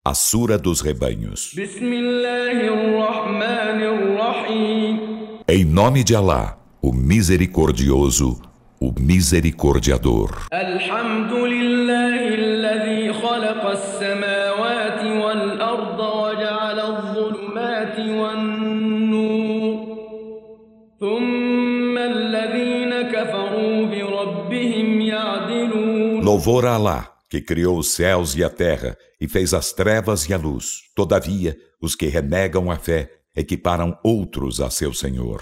A Sura dos Rebanhos. Em nome de Alá, o Misericordioso, o Misericordiador. Louvor a Alá, que criou os céus e a terra e fez as trevas e a luz. Todavia, os que renegam a fé equiparam outros a seu Senhor.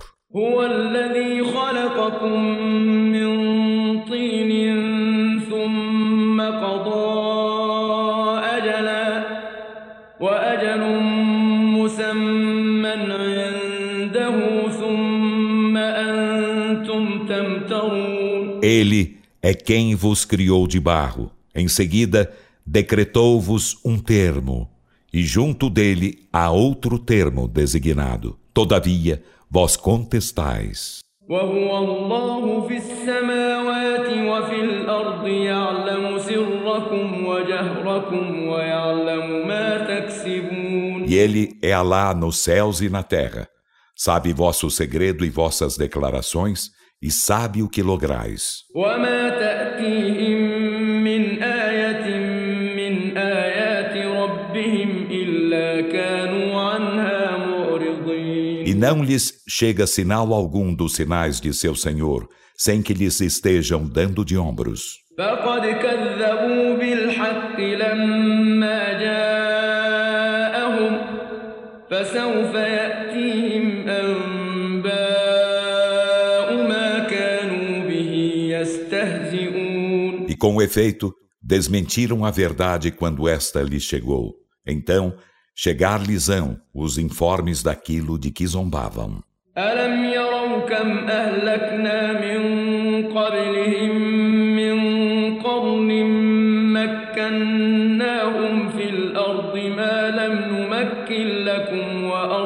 Ele é quem vos criou de barro. Em seguida, decretou-vos um termo, e junto dele há outro termo designado. Todavia, vós contestais. E ele é Alá nos céus e na terra. Sabe vosso segredo e vossas declarações, e sabe o que lograis. E não lhes chega sinal algum dos sinais de seu Senhor, sem que lhes estejam dando de ombros. E com efeito, desmentiram a verdade quando esta lhes chegou. Então, chegar-lhes-ão os informes daquilo de que zombavam. أَلَمْ يَرَوْا كَمْ أَهْلَكْنَا مِنْ قَبْلِهِمْ مِنْ قَرْنٍ مَكَّنَّاهُمْ فِي الْأَرْضِ مَا لَمْ نُمَكِّنْ لَكُمْ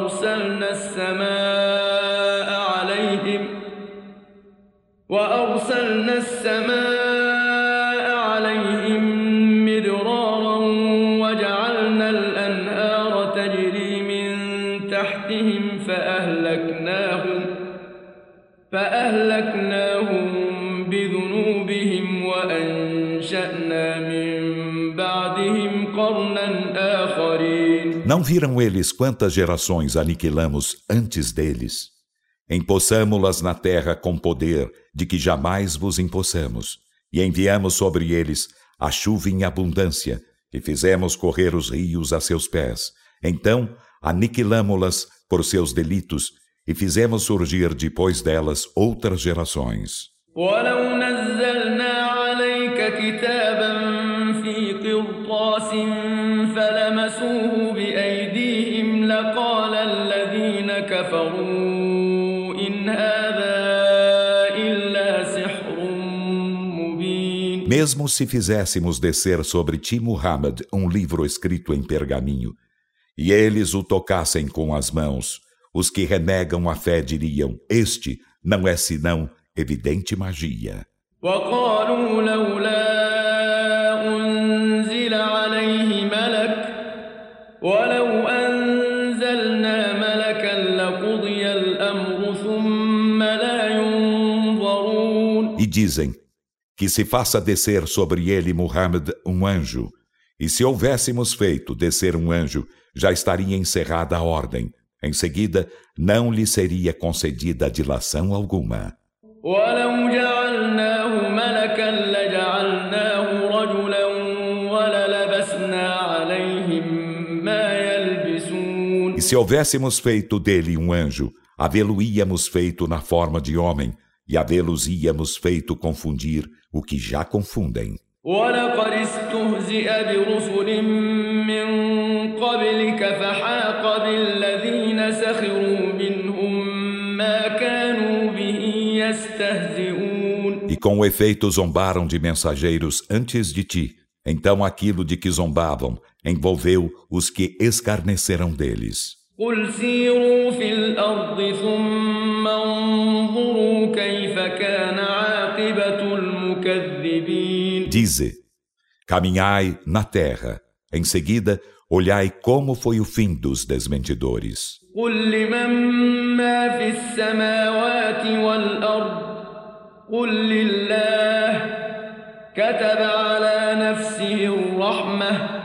وَأَرْسَلْنَا السَّمَاءَ عَلَيْهِمْ مِدْرَارًا وَجَعَلْنَا الْأَنْهَارَ تَجْرِي مِنْ تَحْتِهِمْ فأهلكناهم بذنوبهم وأنشأنا من بعدهم قرنا آخرين. Não viram eles quantas gerações aniquilamos antes deles? Empossamo-las na terra com poder de que jamais vos empossamos, e enviamos sobre eles a chuva em abundância, e fizemos correr os rios a seus pés. Então aniquilamo-las por seus delitos, e fizemos surgir depois delas outras gerações. وَلَوْ نَزَّلْنَا عَلَيْكَ كِتَابًا فِي قِرْطَاسٍ فَلَمَسُوهُ بِأَيْدِيهِمْ لَقَالَ الَّذِينَ كَفَرُوا إِنْ هَذَا إِلَّا سِحْرٌ مُبِينٌ. Mesmo se fizéssemos descer sobre ti, Muhammad, um livro escrito em pergaminho, e eles o tocassem com as mãos, os que renegam a fé diriam: este não é senão evidente magia. وَقَالُوا لَوْلَا أُنزِلَ عَلَيْهِ مَلَكٌ وَلَوْ أَنزَلْنَا مَلَكًا لَقُضِيَ الْأَمْرُ ثُمَّ لَا يُنظَرُونَ. E dizem que se faça descer sobre ele, Muhammad, um anjo, e se houvéssemos feito descer um anjo, já estaria encerrada a ordem. Em seguida, não lhe seria concedida dilação alguma. وَلَوْ جَعَلْنَاهُ مَلَكًا لَجَعَلْنَاهُ رَجُلًا وَلَلَبَسْنَا عَلَيْهِمْ مَا يَلْبِسُونَ. E se houvéssemos feito dele um anjo, havê-lo-íamos feito na forma de homem, e havê-los-íamos feito confundir o que já confundem. وَلَقَدِ اسْتُهْزِئَ بِرُسُلٍ مِّن قَبْلِكَ فَحَاقَ بِالَّذِينَ سَخِرُوا مِنْهُم مَّا كَانُوا بِهِ يَسْتَهْزِئُونَ. E com efeito zombaram de mensageiros antes de ti. Então aquilo de que zombavam envolveu os que escarneceram deles. قُلْ سِيرُوا فِي الْأَرْضِ ثُمَّ انظُرُوا كَيْفَ كَانَ عَاقِبَةُ الْمُكَذِّبِينَ. Dize: caminhai na terra. Em seguida, olhai como foi o fim dos desmentidores. قل لمن ما في السماوات والأرض قل لله كتب على نفسه الرحمة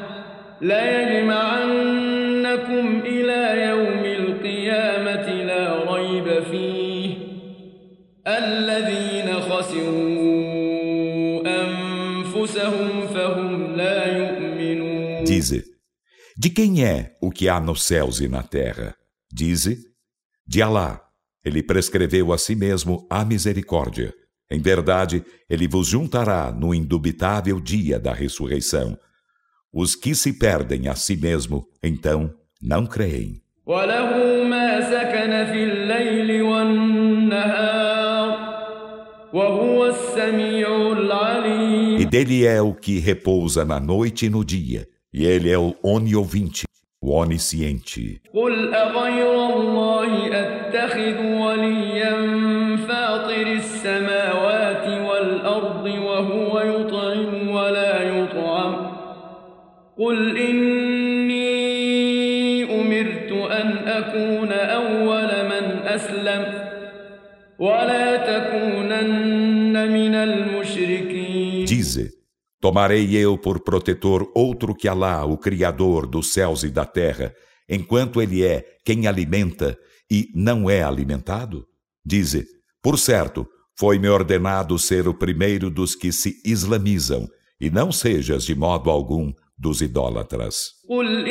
ليجمعنكم إلى يوم القيامة لا ريب فيه الذين خسروا أنفسهم فهم لا يؤمنون. Dize, de quem é o que há nos céus e na terra? Dize, de Alá. Ele prescreveu a si mesmo a misericórdia. Em verdade, ele vos juntará no indubitável dia da ressurreição. Os que se perdem a si mesmo, então, não creem. وله ما سكن في الليل والنهار وهو السميع العليم. E dele é o que repousa na noite e no dia, e ele é o oniovinte, o onisciente. قل أغير الله أتخذ وليا فاطر السماوات والأرض وهو يطعم ولا يطعم قل إني أمرت أن أكون أول من أسلم ولا تكونن من المشركين. Dize, tomarei eu por protetor outro que Alá, o Criador dos céus e da terra, enquanto ele é quem alimenta e não é alimentado? Dize, por certo, foi-me ordenado ser o primeiro dos que se islamizam, e não sejas de modo algum dos idólatras. قل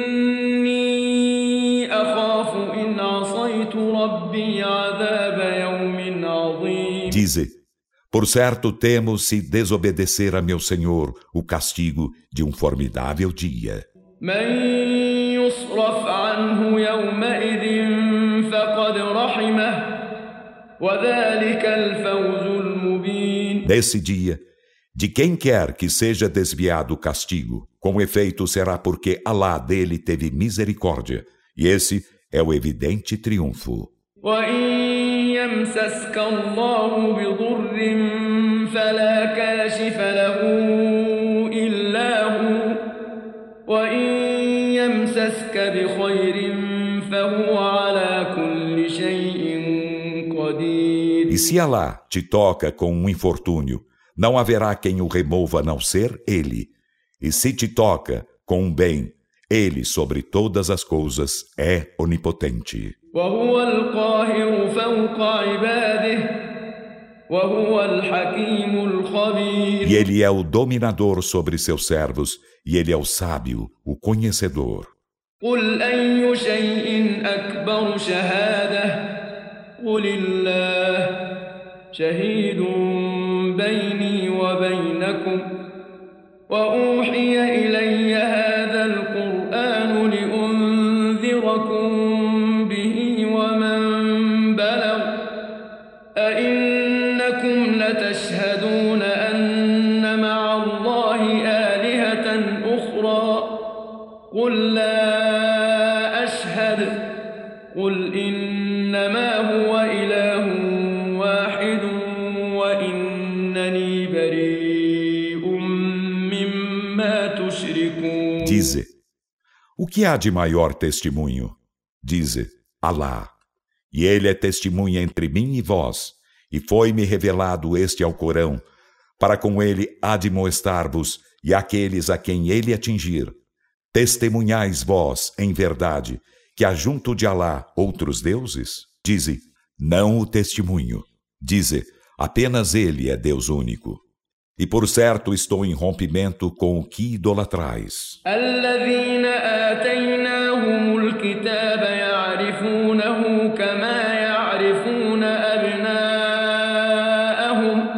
إني أخاف إن عصيت ربي عذاب يوم عظيم. Dize, por certo temo se desobedecer a meu Senhor o castigo de um formidável dia. من يصرف عنه يومئذ فقد رحمه وذلك الفوز المبين. Nesse dia, de quem quer que seja desviado o castigo, com efeito será porque Alá dele teve misericórdia, e esse é o evidente triunfo. وإن يمسسك الله بضر فلا كاشف له إلا هو وإن يمسسك بخير فهو على كل شيء قدير. E se Alá te toca com um infortúnio, não haverá quem o remova a não ser Ele. E se te toca com um bem, Ele sobre todas as coisas é onipotente. وهو القاهر فوق عباده وهو الحكيم الخبير. E Ele é o dominador sobre seus servos, e Ele é o sábio, o conhecedor. قل أي شيء أكبر شهادة قل الله شهيد بيني وبينكم وأوحي إلي هذا القرآن لأنذركم به ومن بلغ أئنكم لتشهدون أن مع الله آلهة أخرى قل لا أشهد قل إنما هو إله واحد وإنني بريء مما تشركون. Dize, o que há de maior testemunho? Dize, Alá, e Ele é testemunha entre mim e vós, e foi-me revelado este Alcorão, para com ele admoestar-vos e aqueles a quem ele atingir. Testemunhais vós, em verdade, que há junto de Alá outros deuses? Dize, não o testemunho. Dize, apenas Ele é Deus único. E por certo estou em rompimento com o que idolatrais. الذين آتيناهم الكتاب يعرفونه كما يعرفون أبناءهم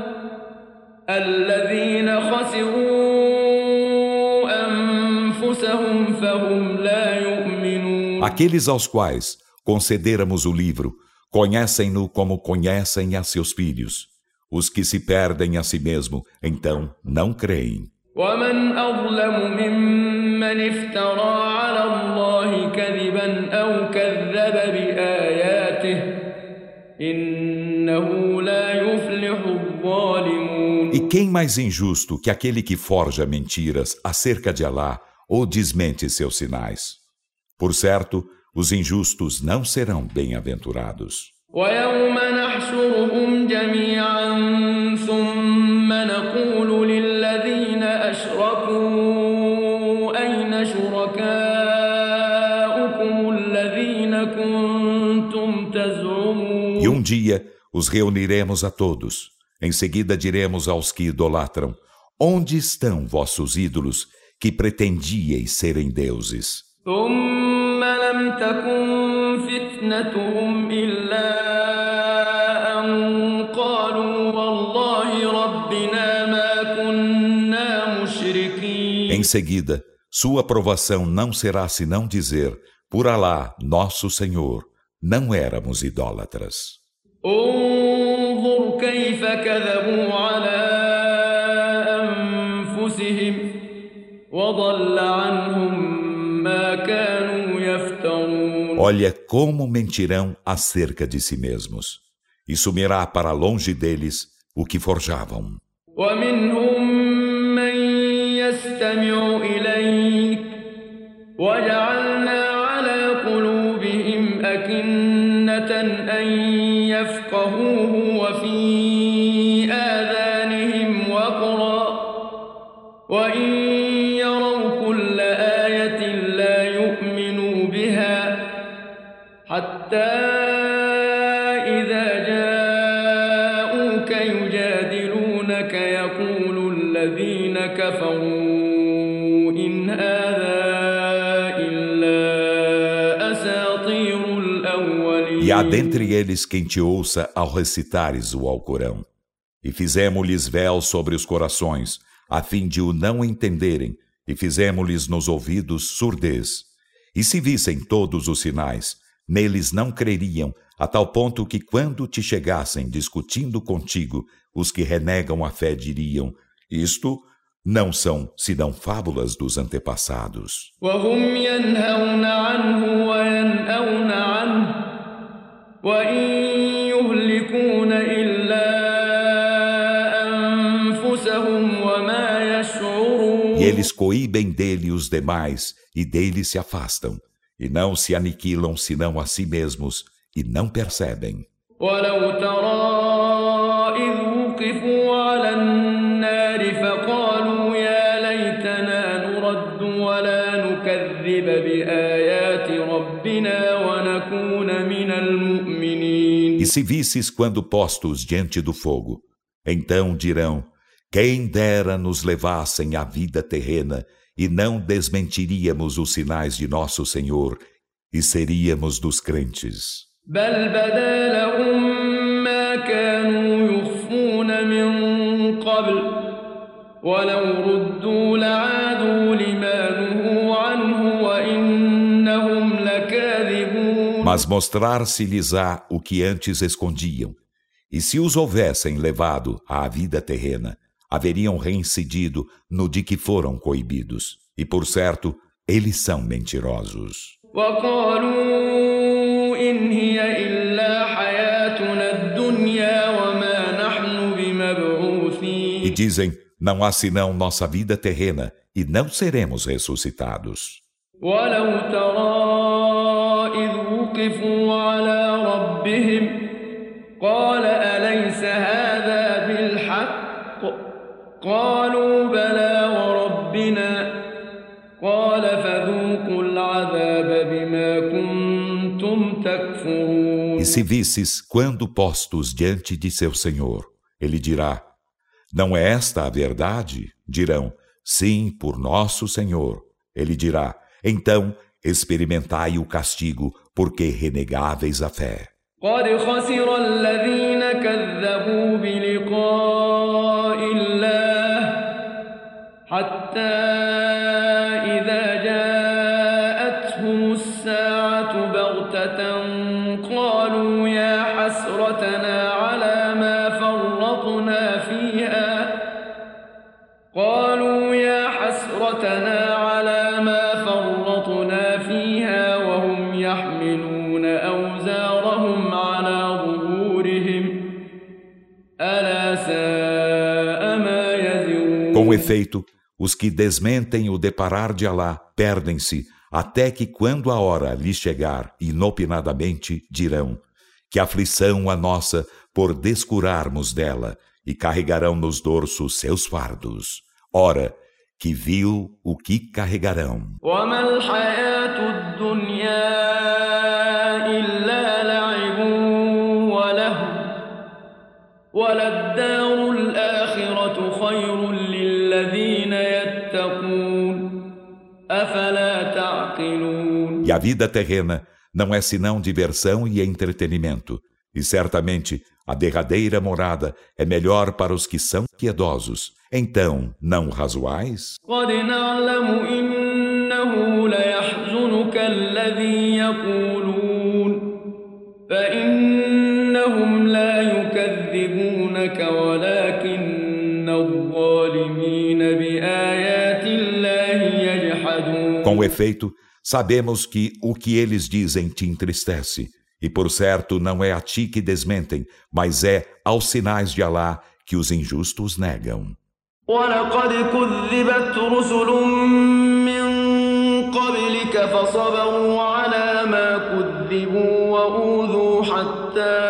الذين خسروا أنفسهم فهم لا يؤمنون. Aqueles aos quais concederamos o livro, conhecem-no como conhecem a seus filhos. Os que se perdem a si mesmo, então não creem. ومن أظلم ممن افترى على الله كذبا أو كذب بآياته إنه لا يفلح الظالمون. E quem mais injusto que aquele que forja mentiras acerca de Alá ou desmente seus sinais. Por certo, os injustos não serão bem-aventurados. ويوم نحشرهم جميعا ثم نقول للذين أشركوا أين شركاؤكم الذين كنتم تزعمون. E dia os reuniremos a todos. Em seguida diremos aos que idolatram: onde estão vossos ídolos que pretendíeis serem deuses? ثم لم تكن فتنتهم إلا أن قالوا والله ربنا ما كنا مشركين. Em seguida, sua aprovação não será senão dizer: por Alá, nosso Senhor, não éramos idólatras. انظر كيف كذبوا على أنفسهم وضل عنهم ما كانوا يفترون. Olha como mentirão acerca de si mesmos, e sumirá para longe deles o que forjavam. ومنهم من يستمع إليك وجعلنا على قلوبهم أكنة أن يفقهوه وفي آذانهم وقرا وإن يروا كل آية لا يؤمنوا بها حتى إذا جاءوك يجادلونك يقول الذين كفروا إن هذا إلا أساطير الأولين. E há dentre eles quem te ouça ao recitares o Alcorão. E fizemos-lhes véu sobre os corações, a fim de o não entenderem, e fizemos-lhes nos ouvidos surdez. E se vissem todos os sinais, neles não creriam, a tal ponto que quando te chegassem discutindo contigo, os que renegam a fé diriam: isto não são senão fábulas dos antepassados. وهم ينهون عنه وينأون عنه وإن يهلكون إلا أنفسهم وما يشعرون. E eles coíbem dele os demais, e dele se afastam, e não se aniquilam senão a si mesmos, e não percebem. ولو ترى إذ وقفوا على النار فقالوا يا ليتنا نرد ولا نكذب بآيات ربنا ونكون من المؤمنين. E se visses quando postos diante do fogo, então dirão: quem dera nos levassem à vida terrena, e não desmentiríamos os sinais de nosso Senhor, e seríamos dos crentes. بل بدا لهم ما كانوا يخفون من قبل ولو ردوا لعادوا لما نهوا عنه وإنهم لكاذبون. Mas mostrar-se-lhes-á o que antes escondiam, e se os houvessem levado à vida terrena, haveriam reincidido no de que foram coibidos, e por certo, eles são mentirosos. وقالوا إن هي إلا حياتنا الدنيا وما نحن بمبعوثين. E dizem: não há senão nossa vida terrena, e não seremos ressuscitados. ولو ترى إذ وقفوا على ربهم قال أليس هذا بالحق قالوا بلى وربنا قال فذوقوا العذاب بما كنتم تكفرون. E se visses quando postos diante de seu Senhor, ele dirá: não é esta a verdade? Dirão: sim, por nosso Senhor. Ele dirá: então experimentai o castigo, porque renegáveis a fé. قد خسر الذين كذبوا بلقاء الله حتى إذا جاءتهم الساعة بغتة قالوا يا حسرتنا على ما فرطنا فيها وهم يحملون أوزارهم على ظهورهم ألا ساء ما يزرون. Com efeito, os que desmentem o deparar de Alá perdem-se até que quando a hora lhes chegar inopinadamente dirão: que aflição a nossa por descurarmos dela, e carregarão nos dorsos seus fardos. Ora, que vil o que carregarão. E a vida terrena não é senão diversão e entretenimento, e certamente a derradeira morada é melhor para os que são piedosos. Então, não razoais? Com efeito, sabemos que o que eles dizem te entristece, e por certo não é a ti que desmentem, mas é aos sinais de Alá que os injustos negam. وَلَقَدْ كُذِّبَتْ رُسُلٌ مِّن قَبْلِكَ فَصَبَرُوا عَلَى مَا كُذِّبُوا وَأُوذُوا حَتَّى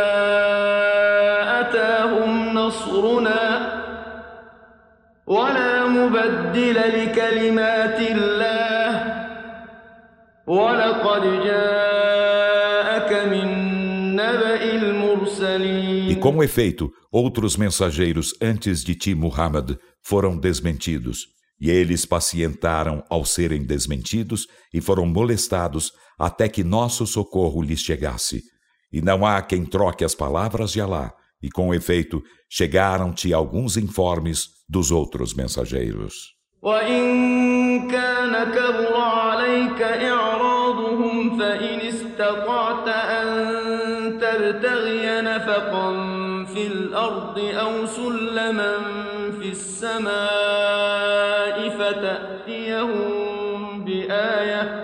أَتَاهُمْ نَصْرُنَا وَلَا مُبَدِّلَ لِكَلِمَاتِ اللَّهِ وَلَقَدْ جَاءَكَ مِن نَّبَإِ الْمُرْسَلِينَ. E com efeito, outros mensageiros antes de ti, Muhammad, foram desmentidos, e eles pacientaram ao serem desmentidos e foram molestados até que nosso socorro lhes chegasse. E não há quem troque as palavras de Alá, e com efeito, chegaram-te alguns informes dos outros mensageiros. وَإِن كَانَ كَبُرَ عَلَيْكَ إِعْرَاضُهُمْ فَإِنِ اسْتَطَعْتَ أَن تَبْتَغِيَ نَفَقًا فِي الْأَرْضِ أَوْ سُلَّمًا فِي السَّمَاءِ فَتَأْتِيَهُم بِآيَةٍ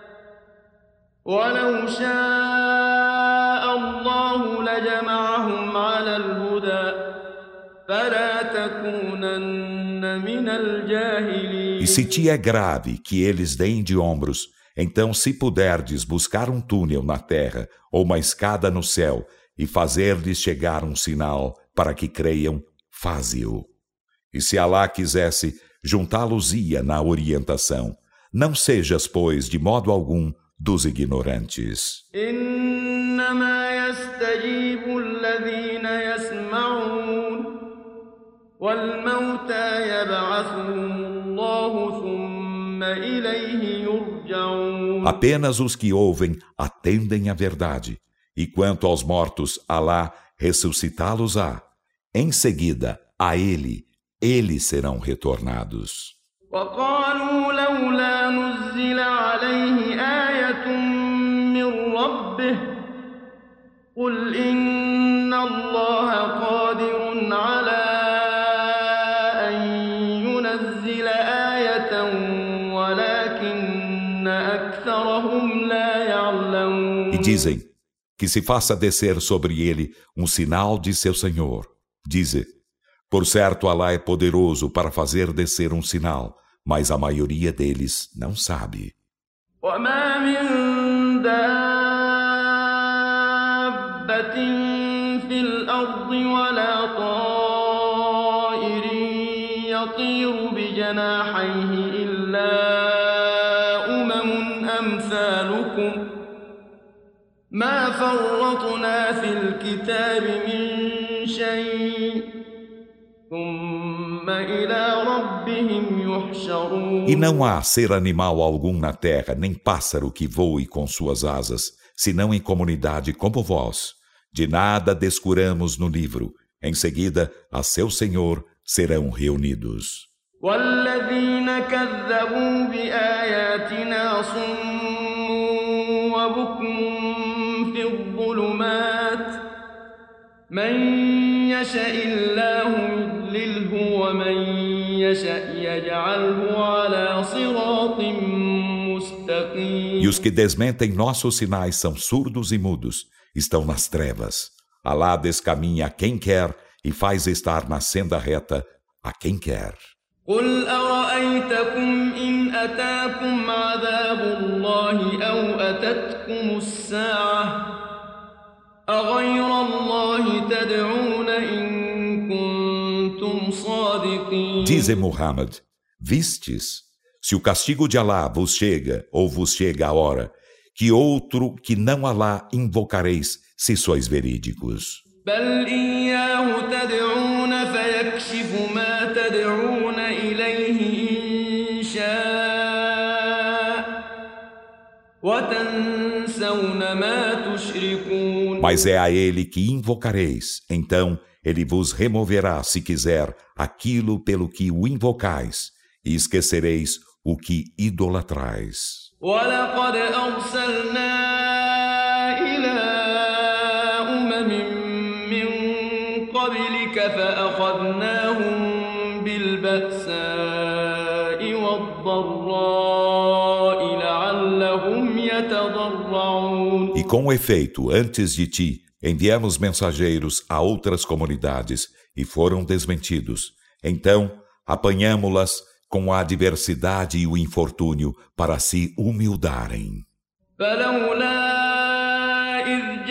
وَلَوْ شَاءَ اللَّهُ لَجَمَعَهُمْ عَلَى الْهُدَى فَلَا تَكُونَنَّ مِنَ الْجَاهِلِينَ. E se te é grave que eles deem de ombros, então se puderdes buscar um túnel na terra ou uma escada no céu e fazer-lhes chegar um sinal para que creiam, faze-o. E se Alá quisesse, juntá-los-ia na orientação. Não sejas, pois, de modo algum, dos ignorantes. إِنَّمَا يَسْتَجِيبُ الَّذِينَ يَسْمَعُونَ وَالْمَوْتَى يَبْعَثُهُمُ اللَّهُ ثُمَّ إِلَيْهِ يُرْجَعُونَ. Apenas os que ouvem atendem à verdade, e quanto aos mortos, Alá ressuscitá-los-á. Em seguida, a eles serão retornados. وَقَالُوا لَوْلَا نُزِّلَ عَلَيْهِ آيَةٌ مِّن رَّبِّهِ قُلْ إِنَّ اللَّهَ قَادِرٌ عَلَىٰ أَن يُنَزِّلَ آيَةً وَلَٰكِنَّ أَكْثَرَهُمْ لَا يَعْلَمُونَ. E dizem que se faça descer sobre ele um sinal de seu Senhor. Dize: por certo, Alá é poderoso para fazer descer um sinal, mas a maioria deles não sabe. وَمَا مِن دَابَّةٍ فِي الْأَرْضِ وَلَا طَائِرٍ يَطِيرُ بِجَنَاحَيْهِ إِلَّا أُمَمٌ أَمْثَالُكُم مَّا فَرَّطْنَا فِي الْكِتَابِ مِن شَيْءٍ E não há ser animal algum na terra, nem pássaro que voe com suas asas, senão em comunidade como vós. De nada descuramos no livro. Em seguida, a seu Senhor serão reunidos. وَالَّذِينَ كَذَّبُوا بِآيَاتِنَا صُمٌّ وَبُكْمٌ فِي الظُّلُمَاتِ مَن يَشَإِ اللَّهُ يُضْلِلْهُ وَمَن يَشَأْ يَجْعَلْهُ عَلَىٰ صِرَاطٍ مُّسْتَقِيمٍ. E os que desmentem nossos sinais são surdos e mudos, estão nas trevas. Alá descaminha a quem quer e faz estar na senda reta a quem quer. قل أرأيتكم إن أتاكم عذاب الله أو أتتكم الساعة أغير الله تدعون إن كنتم صادقين. Dize Muhammad, vistes, se o castigo de Alá vos chega ou vos chega a hora, que outro que não Alá invocareis, se sois verídicos. بل إياه تدعون فيكشف ما تدعون إليه إن شاء وتنسون ما تشركون. Mas é a ele que invocareis, então ele vos removerá, se quiser, aquilo pelo que o invocais, e esquecereis o que idolatrais. ولقد أرسلنا إلى من قبلك فأخذناهم بالبأساء والضراء لعلهم يتضرعون. E com efeito, antes de ti, enviamos mensageiros a outras comunidades e foram desmentidos. Então, apanhamo-las com a adversidade e o infortúnio para se humildarem. فلولا إذ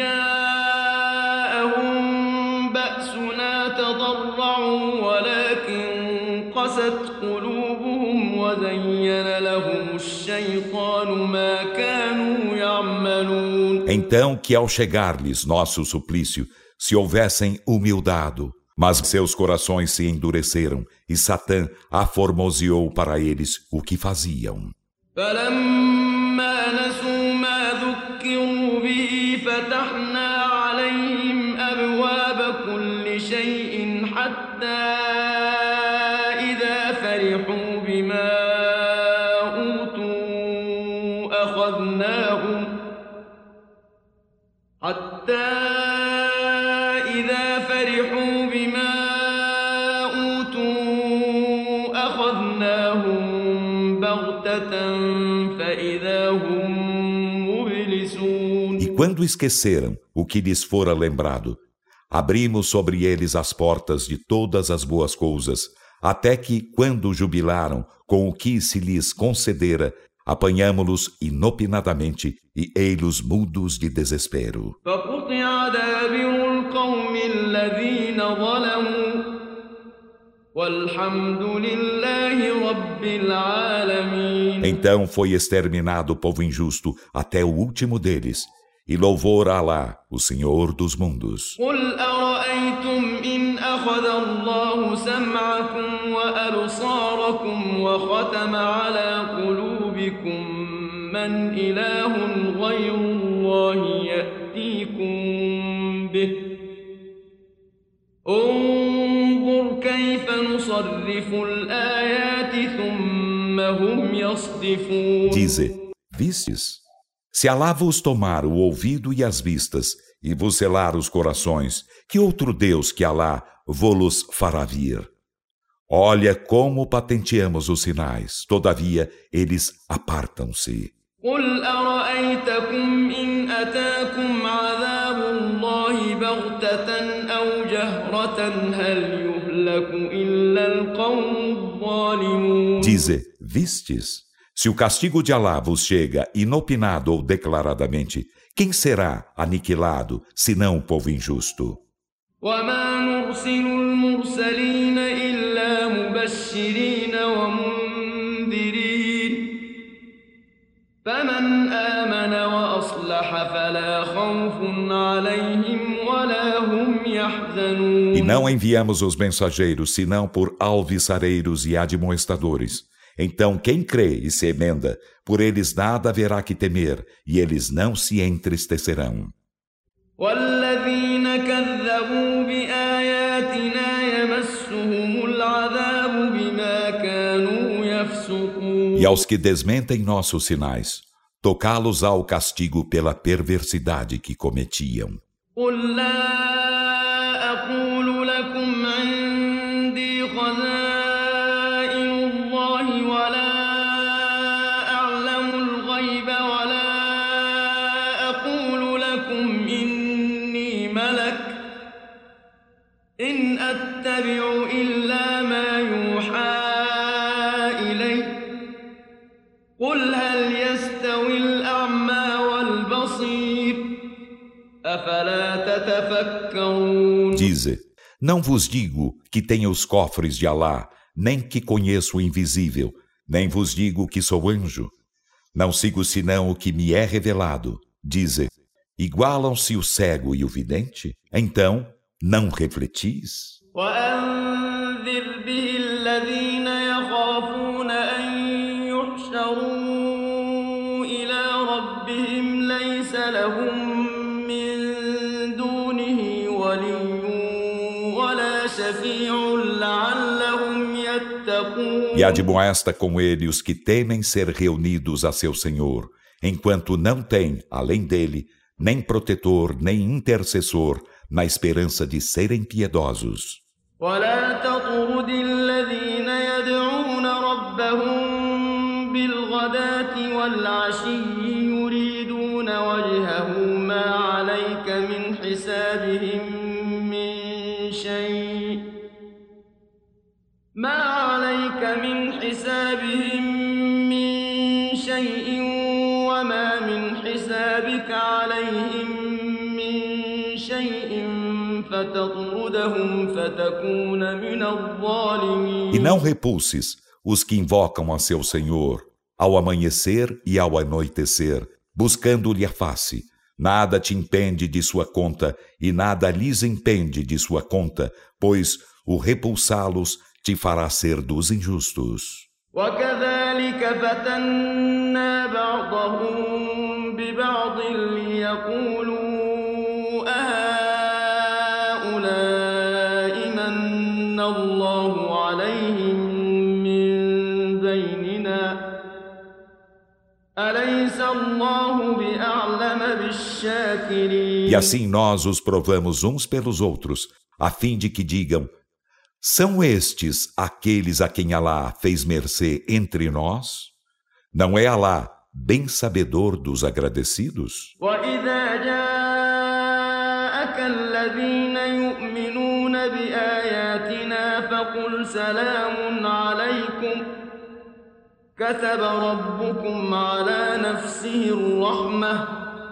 جاءهم بأسنا تضرعوا ولكن قست قلوبهم وزين لهم الشيطان ما كانوا يعملون. Então que ao chegar-lhes nosso suplício, se houvessem humildado, mas seus corações se endureceram, e Satã aformoseou para eles o que faziam. فلما نسوا ما ذكروا به فتحنا عليهم أبواب كل شيء حتى إذا فرحوا بما أوتوا أخذناهم بغتة فإذا هم مبلسون. E quando esqueceram o que lhes fora lembrado, abrimos sobre eles as portas de todas as boas coisas, até que, quando jubilaram com o que se lhes concedera, apanhamo-los inopinadamente e ei-los mudos de desespero. فقطع دابر القوم الذين ظلموا والحمد لله رب العالمين. Então foi exterminado o povo injusto até o último deles, e louvor a Alá, o Senhor dos mundos. قل أرأيتم إن أخذ الله سمعكم وأبصاركم وختم على قلوبكم من إله غير الله يأتيكم به انظر كيف نصرف الآيات ثم هم يصدفون. Dize, vistes? Se Alá vos tomar o ouvido e as vistas, e vos selar os corações, que outro Deus que Alá vô-los fará vir? Olha como patenteamos os sinais, todavia eles apartam-se. قل أرأيتكم إن أتاكم عذاب الله بغتة أو جهرة هل يهلك إلا القوم الظالمون. Dize, vistes? Se o castigo de Alá vos chega inopinado ou declaradamente, quem será aniquilado, senão o povo injusto? وما نرسل المرسلين إلا مبشرين ومنذرين فمن آمن وأصلح فلا خوف عليهم ولا هم يحزنون. E não enviamos os mensageiros, senão por alviçareiros e admoestadores. Então quem crê e se emenda, por eles nada haverá que temer, e eles não se entristecerão. والذين كذبوا بآياتنا يمسهم العذاب بما كانوا يفسقون. E aos que desmentem nossos sinais, tocá-los ao castigo pela perversidade que cometiam. قل لا أقول لكم عندي خزائن الله ولا أعلم الغيب ولا أقول لكم إني ملك إن أتبع إلا ما يوحى أفلا تتفكرون. Dize, não vos digo que tenho os cofres de Alá, nem que conheço o invisível, nem vos digo que sou anjo. Não sigo senão o que me é revelado. Dize, igualam-se o cego e o vidente? Então, não refletis? وأنذر به الذين يخافون أن يحشروا إلى ربهم ليس لهم من دونه ولي ولا شفيع لعلهم يتقون. E admoesta com ele os que temem ser reunidos a seu Senhor, enquanto não têm, além dele, nem protetor, nem intercessor, na esperança de serem piedosos. ولا تطرد الذين يدعون ربهم بالغداة والعشي يريدون وجهه ما عليك من حسابهم من شيء وما من حسابك عليهم من شيء فتطردهم فتكون من الظالمين. E não repulses os que invocam a seu Senhor, ao amanhecer e ao anoitecer, buscando-lhe a face. Nada te impede de sua conta e nada lhes impede de sua conta, pois o repulsá-los te fará ser dos injustos. وكذلك فتنا بعضهم ببعض ليقولوا أهؤلاء من الله عليهم من بيننا أليس الله بأعلم بالشاكرين. E assim nós os provamos uns pelos outros, a fim de que digam: são estes aqueles a quem Alá fez mercê entre nós? Não é Alá bem sabedor dos agradecidos? وَإِذَا جَاءَكَ الَّذِينَ يُؤْمِنُونَ بِآيَاتِنَا فَقُلْ سَلَامٌ عَلَيْكُمْ كَتَبَ رَبُّكُمْ عَلَى نَفْسِهِ الرَّحْمَةَ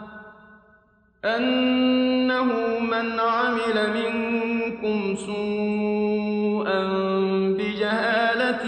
أَنَّهُ مَنْ عَمِلَ مِنكُمْ سُوءًا بِجَهَالَةٍ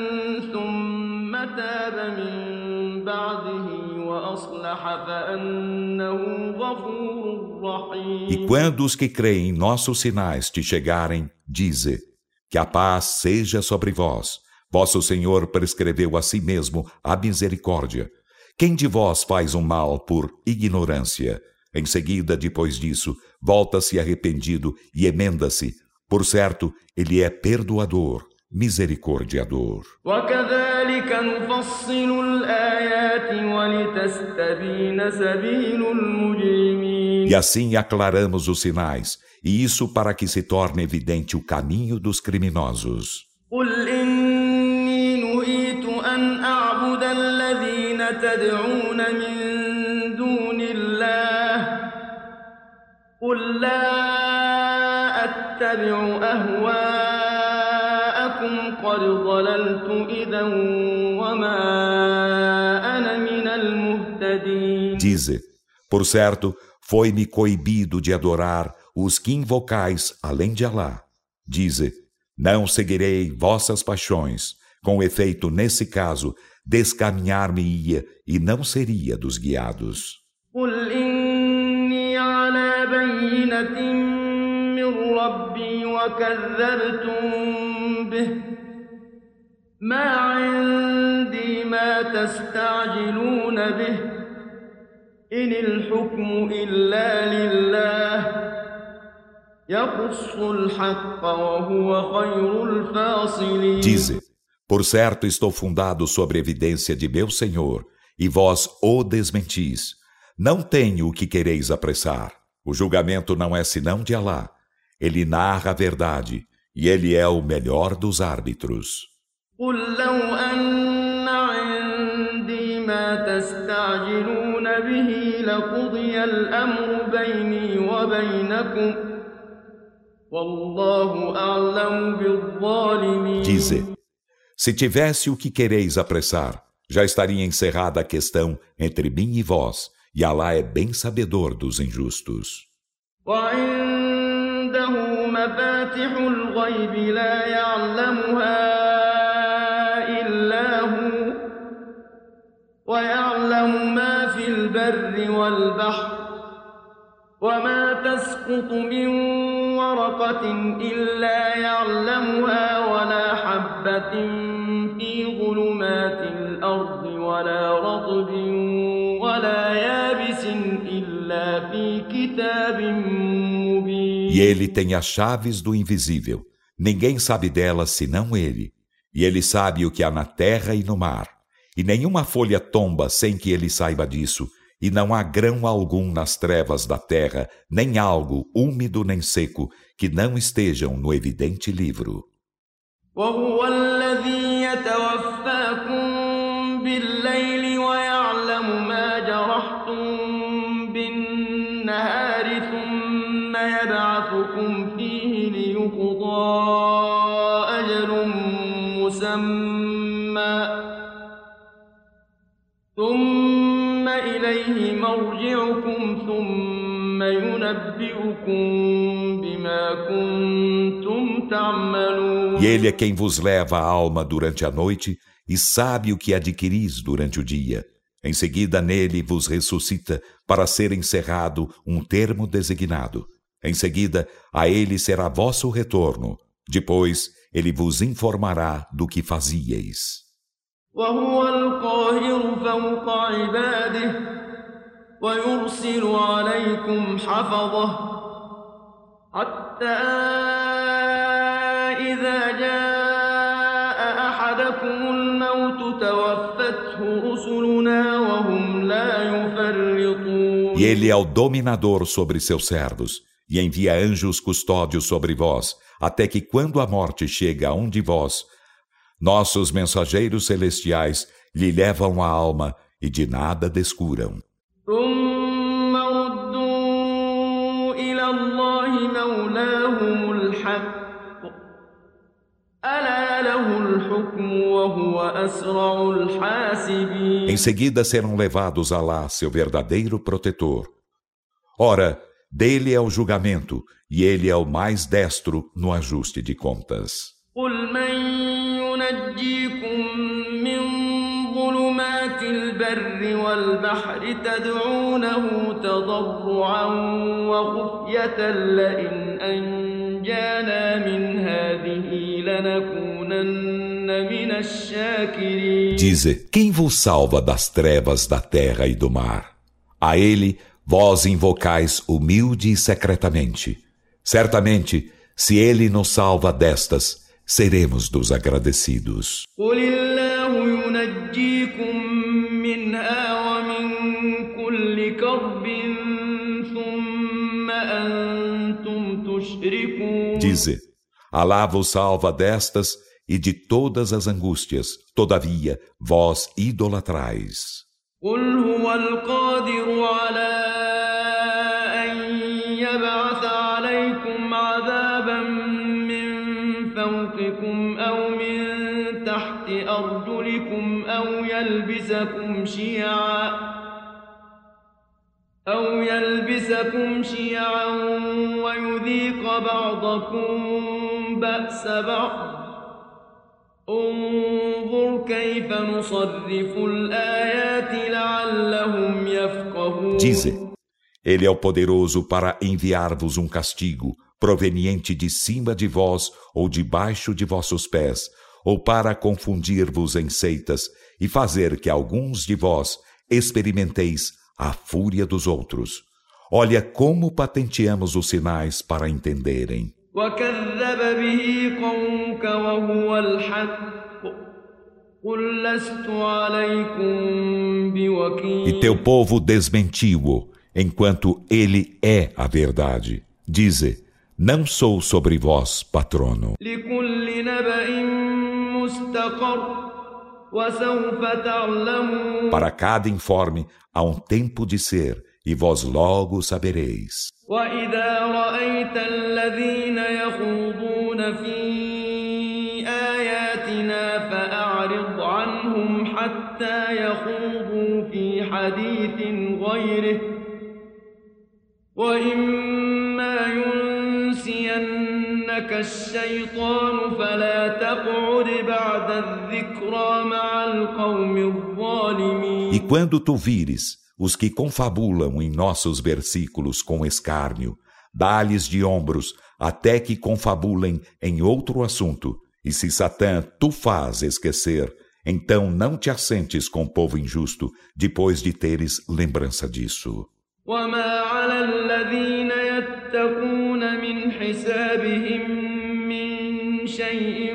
ثُمَّ تَابَ مِن بَعْدِهِ وَأَصْلَحَ فَأَنَّهُ غَفُورٌ رَّحِيمٌ. E quando os que creem em nossos sinais te chegarem, dize: que a paz seja sobre vós. Vosso Senhor prescreveu a si mesmo a misericórdia. Quem de vós faz um mal por ignorância? Em seguida, depois disso, volta-se arrependido e emenda-se. Por certo, ele é perdoador, misericordiador. وَكَذَلِكَ نُفَصِّلُ الْآيَاتِ وَلِتَسْتَبِينَ سَبِيلُ الْمُجْرِمِينَ. E assim aclaramos os sinais, e isso para que se torne evidente o caminho dos criminosos. قُلْ إِنِّي نُهِيتُ أَنْ أَعْبُدَ الَّذِينَ تَدْعُونَ مِن دُونِ اللَّهِ قُل لَّا أَتَّبِعُ أَهْوَاءَكُمْ قَدْ ضَلَلْتُ إِذًا وَمَا أَنَا مِنَ الْمُهْتَدِينَ. Dize, por certo, foi-me coibido de adorar os que invocais além de Alá. Dize, não seguirei vossas paixões. Com efeito, nesse caso, descaminhar-me-ia e não seria dos guiados. قُلْ إِنِّي عَلَىٰ بَيِّنَةٍ مِّن رَّبِّي وَكَذَّبْتُم بِهِ مَا عِندِي مَا تَسْتَعْجِلُونَ بِهِ إِنِ الْحُكْمُ إِلَّا لِلَّهِ يَقُصُّ الْحَقَّ وَهُوَ خَيْرُ الْفَاصِلِينَ. Dize, por certo estou fundado sobre evidência de meu Senhor, e vós o desmentis. Não tenho o que quereis apressar. O julgamento não é senão de Alá. Ele narra a verdade, e ele é o melhor dos árbitros. قُل لَّوْ أَنَّ عِندِي مَا تَسْتَعْجِلُونَ بِهِ لَقُضِيَ الْأَمْرُ بَيْنِي وَبَيْنَكُمْ وَاللَّهُ أَعْلَمُ بِالظَّالِمِينَ. Dize, se tivesse o que quereis apressar, já estaria encerrada a questão entre mim e vós, e Alá é bem sabedor dos injustos. وعنده مفاتح الغيب لا يعلمها إلا هو ويعلم ما في البر والبحر وما تسقط من ورقة إلا يعلمها ولا حبة في ظلمات الأرض ولا رطب ولا يابس إلا في كتاب مبين. E ele tem as chaves do invisível. Ninguém sabe delas senão ele. E ele sabe o que há na terra e no mar. E nenhuma folha tomba sem que ele saiba disso. E não há grão algum nas trevas da terra, nem algo úmido nem seco, que não estejam no evidente livro. وهو الذي يتوفاكم بالليل ويعلم ما جرحتم بالنهار ثم يبعثكم فيه ليقضى أجل مسمى ثم إليه مرجعكم ثم ينبئكم بما كنتم تعملون. E ele é quem vos leva a alma durante a noite e sabe o que adquiris durante o dia. Em seguida nele vos ressuscita para ser encerrado um termo designado. Em seguida a ele será vosso retorno. Depois ele vos informará do que fazieis. وهو القاهر فوق عباده ويرسل عليكم حفظه حتى إذا جاء أحدكم الموت توفته رسلنا وهم لا يفرطون. E ele é o dominador sobre seus servos e envia anjos custódios sobre vós, até que quando a morte chega a um de vós, nossos mensageiros celestiais lhe levam a alma e de nada descuram. ثم ردوا إلى الله مولاهم الحق ألا له الحكم وهو أسرع الحاسبين. Em seguida serão levados a Alá, seu verdadeiro protetor. Ora, dele é o julgamento, e ele é o mais destro no ajuste de contas. قل من ينجيكم من ظلمات البر والبحر تدعونه تضرعا وخفية لئن أنجانا من هذه لنكونن من الشاكرين. Dize, quem vos salva das trevas da terra e do mar? A ele vós invocais humilde e secretamente. Certamente, se ele nos salva destas, seremos dos agradecidos. قل الله ينجيكم منها ومن كل كرب ثم أنتم تشركون. Dize, Alá vos salva destas e de todas as angústias, todavia vós idolatrais. قل هو القادر على أن يبعث عليكم عذابا من فوقكم أو من تحت أرجلكم أو يلبسكم شيعا ويذيق بعضكم بأس بعض انظر كيف نصرف الآيات لعلهم يفقهون. Dize, ele é o poderoso para enviar-vos um castigo proveniente de cima de vós ou debaixo de vossos pés, ou para confundir-vos em seitas e fazer que alguns de vós experimenteis a fúria dos outros. Olha como patenteamos os sinais para entenderem. وكذب به قومك وهو الحق قل لست عليكم بوكيل. E teu povo desmentiu-o, enquanto ele é a verdade. Dize, não sou sobre vós patrono. لكل نبأ مستقر وسوف تعلمون. Para cada informe há um tempo de ser, e vós logo sabereis. وإذا رأيت الذين يخوضون في آياتنا فأعرض عنهم حتى يخوضوا في حديث غيره وإما وإما ينسينك الشيطان فلا تقعد بعد الذكرى مع القوم الظالمين. E quando tu vires os que confabulam em nossos versículos com escárnio, dá-lhes de ombros até que confabulem em outro assunto. E se Satã tu faz esquecer, então não te assentes com o povo injusto, depois de teres lembrança disso. وما على الذين يتقون من حسابهم من شيء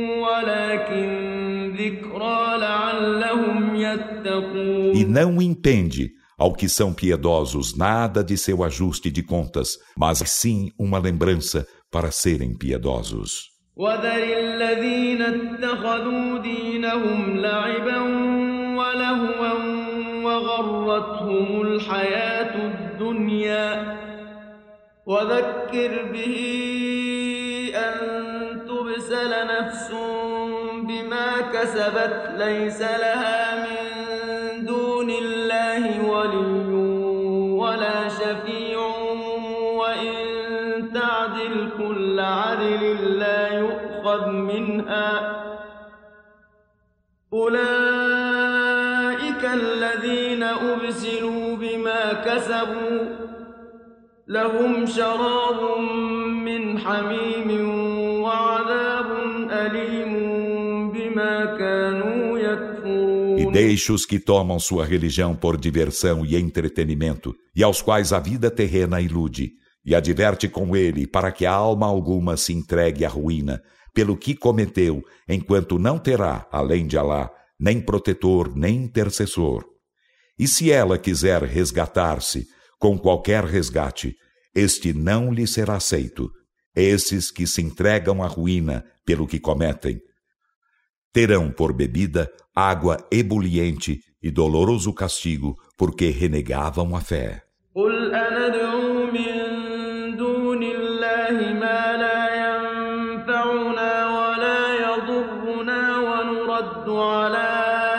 ولكن ذكرى لعلهم يتقون. E não impende ao que são piedosos nada de seu ajuste de contas, mas sim uma lembrança para serem piedosos. وذر الذين اتخذوا دينهم لعبا ولهوا وغرتهم الحياة الدنيا وذكر به أن تبسل نفس بما كسبت ليس لها من دون الله ولي ولا شفيع وإن تعدل كل عدل لا يؤخذ منها أولئك الذين أبسلوا بما كسبوا لهم شراب من حميم وعذاب أليم بما كانوا يكفرون. E deixa os que tomam sua religião por diversão e entretenimento, e aos quais a vida terrena ilude, e adverte com ele para que a alma alguma se entregue à ruína, pelo que cometeu, enquanto não terá, além de Alá, nem protetor, nem intercessor. E se ela quiser resgatar-se com qualquer resgate, este não lhe será aceito. Esses que se entregam à ruína pelo que cometem, terão por bebida água ebuliente e doloroso castigo, porque renegavam a fé. قل أندعو من دون الله ما لا ينفعنا ولا يضرنا ونرد على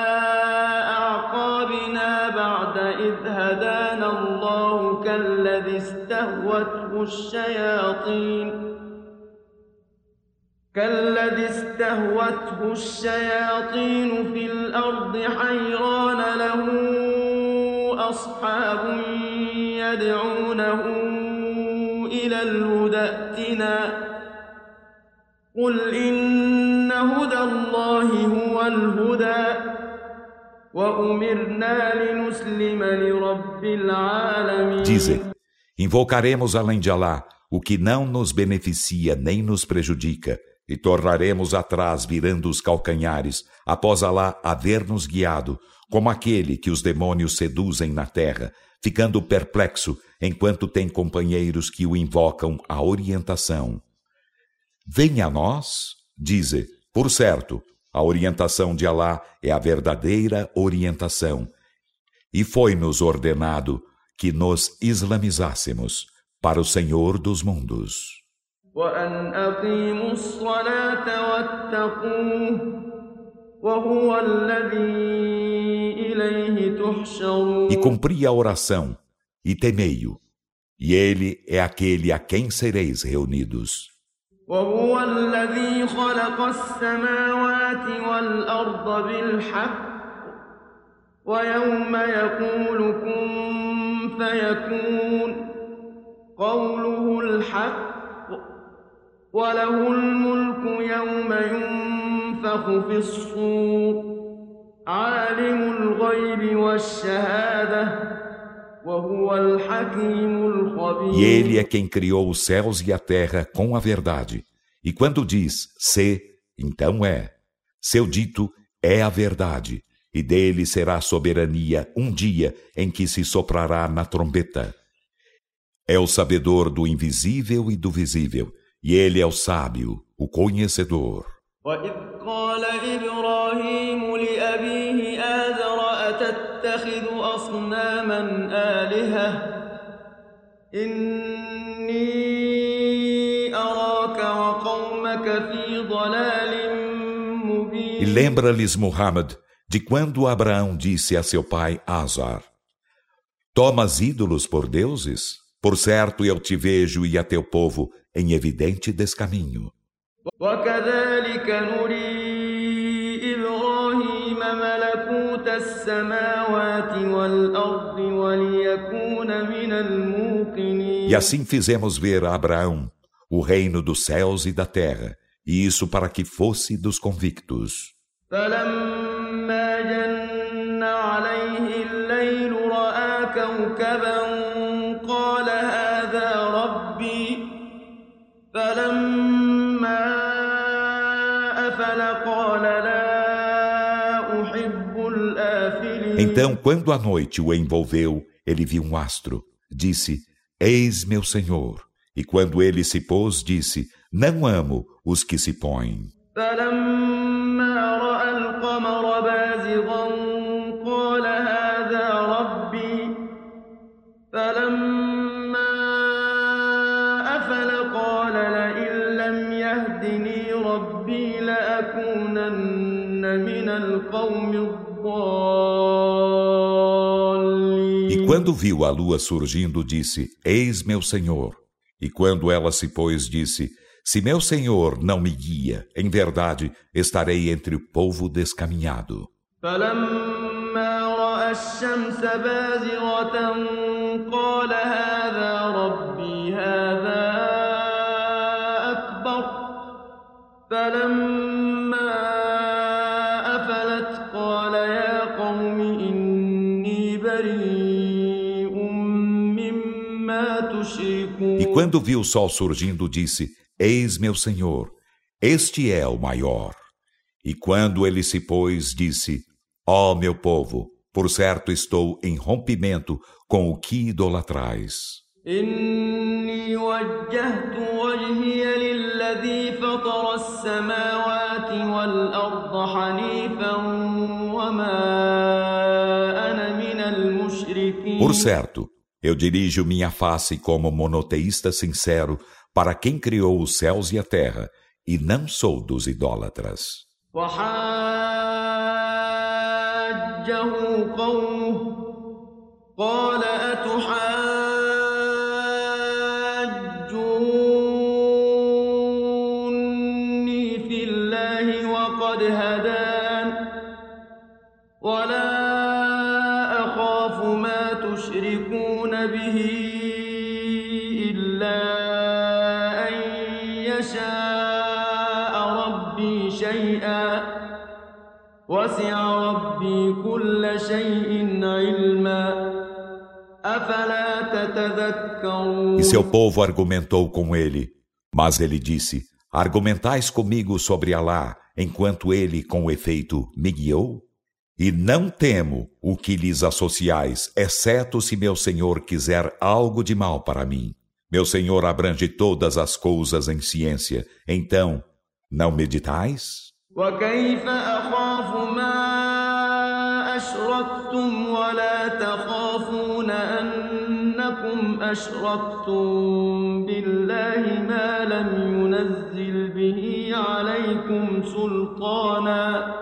أعقابنا بعد إذ هدانا الله كالذي استهوته الشياطين في الأرض حيران له أصحاب يدعونه إلى الهدى ائتنا قل إن هدى الله هو الهدى وأمرنا لنسلم لرب العالمين. Dize, invocaremos além de Alá o que não nos beneficia nem nos prejudica, e tornaremos atrás virando os calcanhares, após Alá haver-nos guiado, como aquele que os demônios seduzem na terra, ficando perplexo enquanto tem companheiros que o invocam à orientação. Venha a nós, dize, por certo, a orientação de Alá é a verdadeira orientação, e foi-nos ordenado que nos islamizássemos para o Senhor dos mundos. وأن أقيموا الصلاة واتقوه وهو الذي إليه تحشرون. E cumpri a oração, e temei-o, e ele é aquele a quem sereis reunidos. وهو الذي خلق السماوات والأرض بالحق ويوم يقول كن فيكون قوله الحق وله الملك يوم ينفخ في الصور عالم الغيب والشهادة وهو الحكيم الخبير. E ele é quem criou os céus e a terra com a verdade. E quando diz se, então é. Seu dito é a verdade. E dele será a soberania um dia em que se soprará na trombeta. É o sabedor do invisível e do visível. E ele é o sábio, o conhecedor. وَإِذْ قَالَ إِبْرَاهِيمُ لِأَبِيهِ آزَرَ أَتَتَّخِذُ أَصْنَامًا آلِهَةً إِنِّي أَرَاكَ وَقَوْمَكَ فِي ضَلَالٍ مُبِينٍ. E lembra-lhes Muhammad de quando Abraão disse a seu pai Azar: Tomas ídolos por deuses? Por certo, eu te vejo e a teu povo em evidente descaminho. وكذلك نري إبراهيم ملكوت السماوات والأرض وليكون من الموقنين. E assim fizemos ver a Abraão o reino dos céus e da terra, e isso para que fosse dos convictos. فلما جن عليه الليل رأى كوكبا قال هذا ربي فلما أفل قال لا أحب الآفلين. Então, quando a noite o envolveu, ele viu um astro. Disse, eis meu Senhor. E quando ele se pôs, disse, não amo os que se põem. فلما رأى القمر بازغا قال هذا ربي فلما أفل قال لئن لم يهدني ربي لأكونن من القوم الضالين. E quando viu a lua surgindo, disse, eis meu Senhor. E quando ela se pôs, disse, se meu Senhor não me guia, em verdade estarei entre o povo descaminhado. فلما رأى الشمس بازغة قال هذا ربي هذا أكبر فلما أفلت قال يا قوم إني بريء مما تشركون. E quando viu o sol surgindo, disse, eis meu Senhor, este é o maior. E quando ele se pôs, disse, ó meu povo, por certo estou em rompimento com o que idolatrais. إني وجهت وجهي للذي فطر السماوات والأرض حنيفا وما أنا من المشركين. Por certo, eu dirijo minha face como monoteísta sincero para quem criou os céus e a terra, e não sou dos idólatras. وحاجه قومه قال أتحاجوني في الله وقد هدان ولا أخاف ما تشركون به إلا أن يشاء ربي شيئا وسع ربي كل شيء علما أفلا تتذكرون. E seu povo argumentou com ele, mas ele disse, argumentais comigo sobre Alá, enquanto ele, com efeito, me guiou? E não temo o que lhes associais, exceto se meu Senhor quiser algo de mal para mim. Meu Senhor abrange todas as coisas em ciência, então, não meditais? وكيف أخاف ما أشركتم ولا تخافون أنكم أشركتم بالله ما لم ينزل به عليكم سلطانا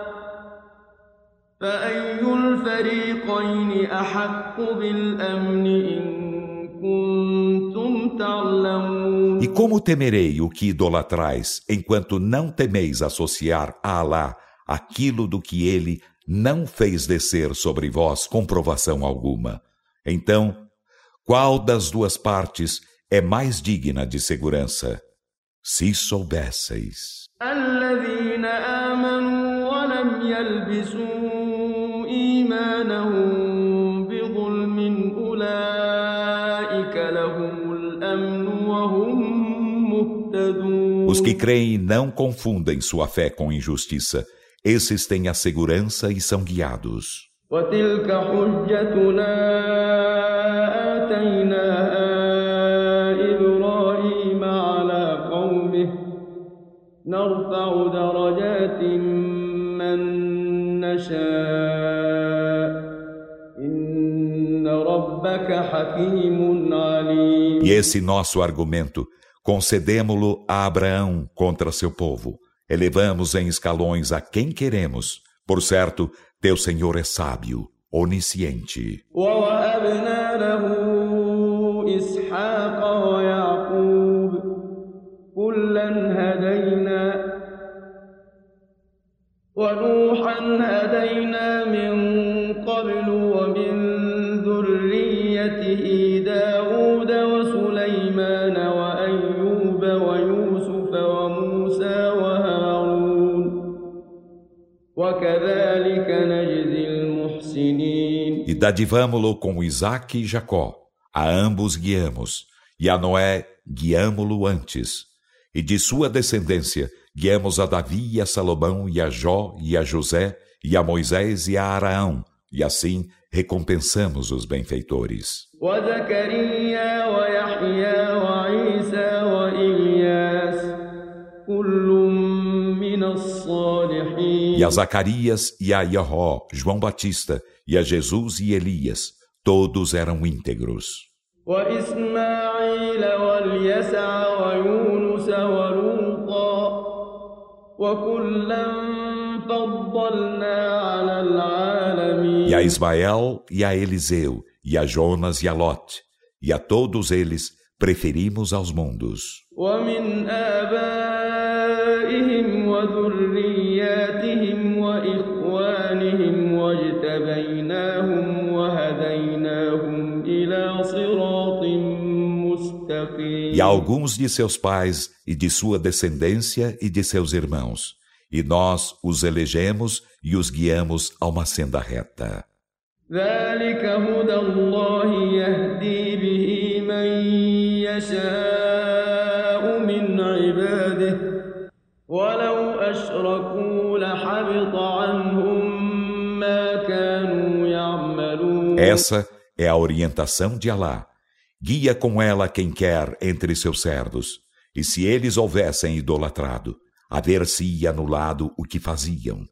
فأي الفريقين أحق بالأمن إن كنتم تعلمون. E como temerei o que idolatrais, enquanto não temeis associar a Alá aquilo do que ele não fez descer sobre vós comprovação alguma? Então, qual das duas partes é mais digna de segurança? Se soubesseis. الذين آمنوا ولم يلبسوا إيمانهم بظلم أولئك لهم الأمن وهم مهتدون. Os que creem e não confundem sua fé com injustiça, esses têm a segurança e são guiados. وتلك حجتنا آتيناها إبراهيم على قومه نرفع درجات من نشاء إن ربك حكيم عليم. E esse nosso argumento concedemo-lo a Abraão contra seu povo. Elevamos em escalões a quem queremos. Por certo, teu Senhor é sábio, onisciente. ووهبنا له إسحاق ويعقوب كلا هدينا ونوحا هدينا من قبل ومن ذريته داود وسليمان وأيوب ويوسف وموسى وهارون وكذلك نجزي المحسنين. E dadivamo-lo com Isaque e Jacó. A ambos guiamos, e a Noé guiamo-lo antes. E de sua descendência guiamos a Davi e a Salomão e a Jó e a José e a Moisés e a Araão, e assim recompensamos os benfeitores. E a Zacarias e a Iahó, João Batista, e a Jesus e Elias, todos eram íntegros. E a Ismael e a Eliseu, e a Jonas e a Lot, e a todos eles preferimos aos mundos. E a alguns de seus pais, e de sua descendência, e de seus irmãos. E nós os elegemos e os guiamos a uma senda reta. Essa é a orientação de Alá. Guia com ela quem quer entre seus servos. E se eles houvessem idolatrado, haver-se anulado o que faziam.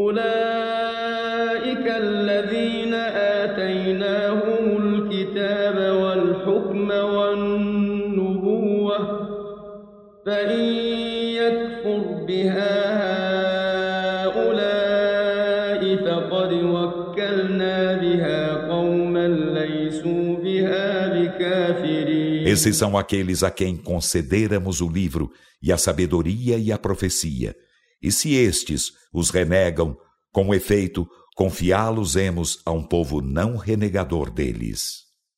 Esses são aqueles a quem concederamos o livro e a sabedoria e a profecia. E se estes os renegam, com efeito, confiá-los-emos a um povo não renegador deles.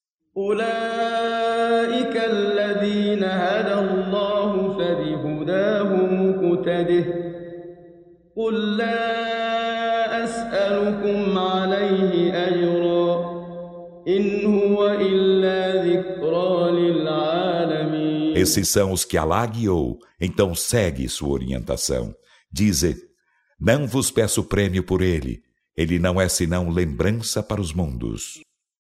Esses são os que Alá guiou, então segue sua orientação. Dize, não vos peço prêmio por ele, ele não é senão lembrança para os mundos.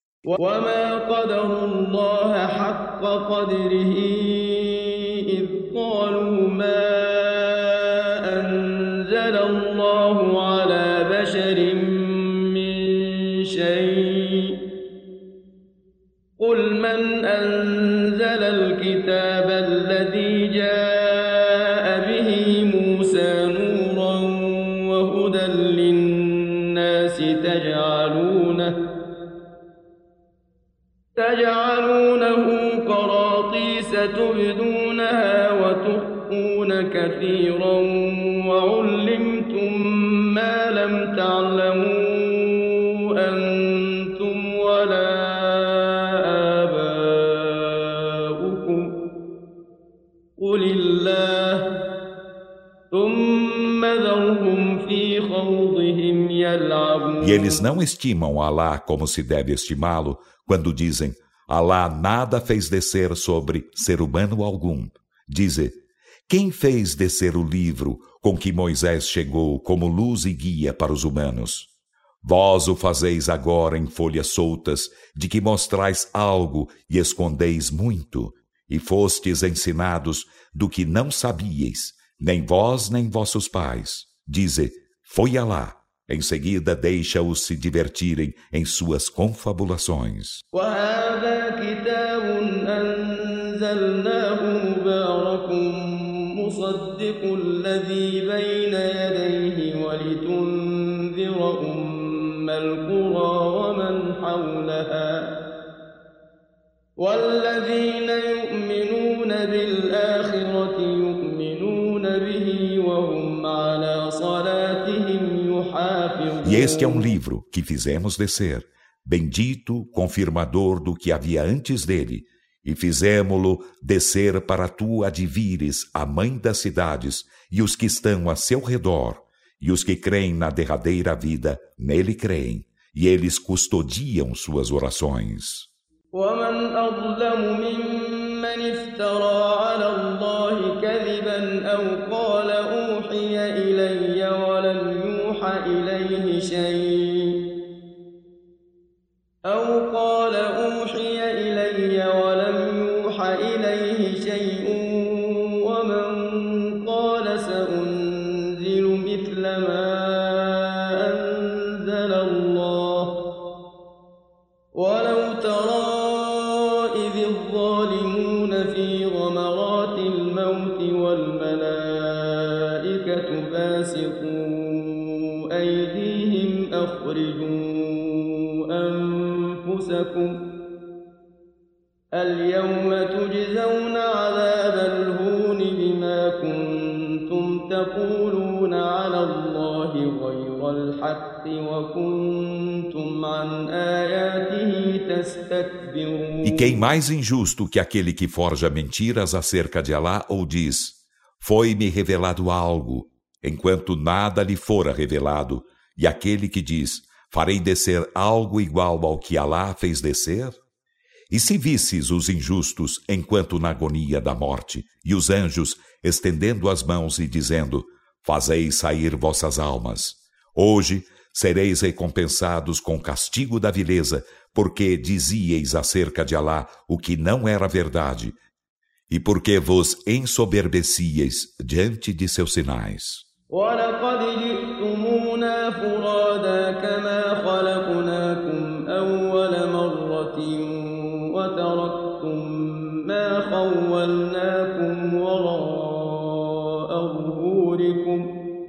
قل من أنزل الكتاب الذي جاء به موسى نورا وهدى للناس تجعلونه قراطيس تبدونها وتخفون كثيرا وعلمتم ما لم تعلموا أنتم ولا E eles não estimam Alá como se deve estimá-lo quando dizem Alá nada fez descer sobre ser humano algum. Dize, quem fez descer o livro com que Moisés chegou como luz e guia para os humanos? Vós o fazeis agora em folhas soltas, de que mostrais algo e escondeis muito, e fostes ensinados do que não sabíeis, nem vós nem vossos pais. Dize, foi Alá. Em seguida, deixa-os se divertirem em suas confabulações. والذين يؤمنون بالآخرة يؤمنون به وهم على صلاتهم يحافظون. E este é um livro que fizemos descer, bendito, confirmador do que havia antes dele, e fizemo-lo descer para tu advires a mãe das cidades e os que estão a seu redor, e os que creem na derradeira vida, nele creem, e eles custodiam suas orações. ومن أظلم ممن افترى على الله كذبا أو قال أوحي إلي ولم يوحى إليه شيء ومن قال سأنزل مثل ما أنزل الله ولو ترى إذ الظالمون في غمرات الموت والملائكة باسطوا أيديهم أخرجوا أنفسكم اليوم تجزون عذاب الهون بما كنتم تقولون على الله غير الحق وكنتم عن آياته تستكبرون. E quem mais injusto que aquele que forja mentiras acerca de Alá ou diz: foi-me revelado algo, enquanto nada lhe fora revelado, e aquele que diz: farei descer algo igual ao que Alá fez descer? E se visses os injustos enquanto na agonia da morte, e os anjos estendendo as mãos e dizendo: fazei sair vossas almas. Hoje sereis recompensados com o castigo da vileza, porque dizieis acerca de Alá o que não era verdade, e porque vos ensoberbecieis diante de seus sinais. وَلَقَدْ جِئْتُمُونَا فُرَادَى كَمَا خَلَقْنَاكُمْ أَوَّلَ مَرَّةٍ وَتَرَكْتُم مَّا خَوَّلْنَاكُمْ وَرَاءَ ظُهُورِكُمْ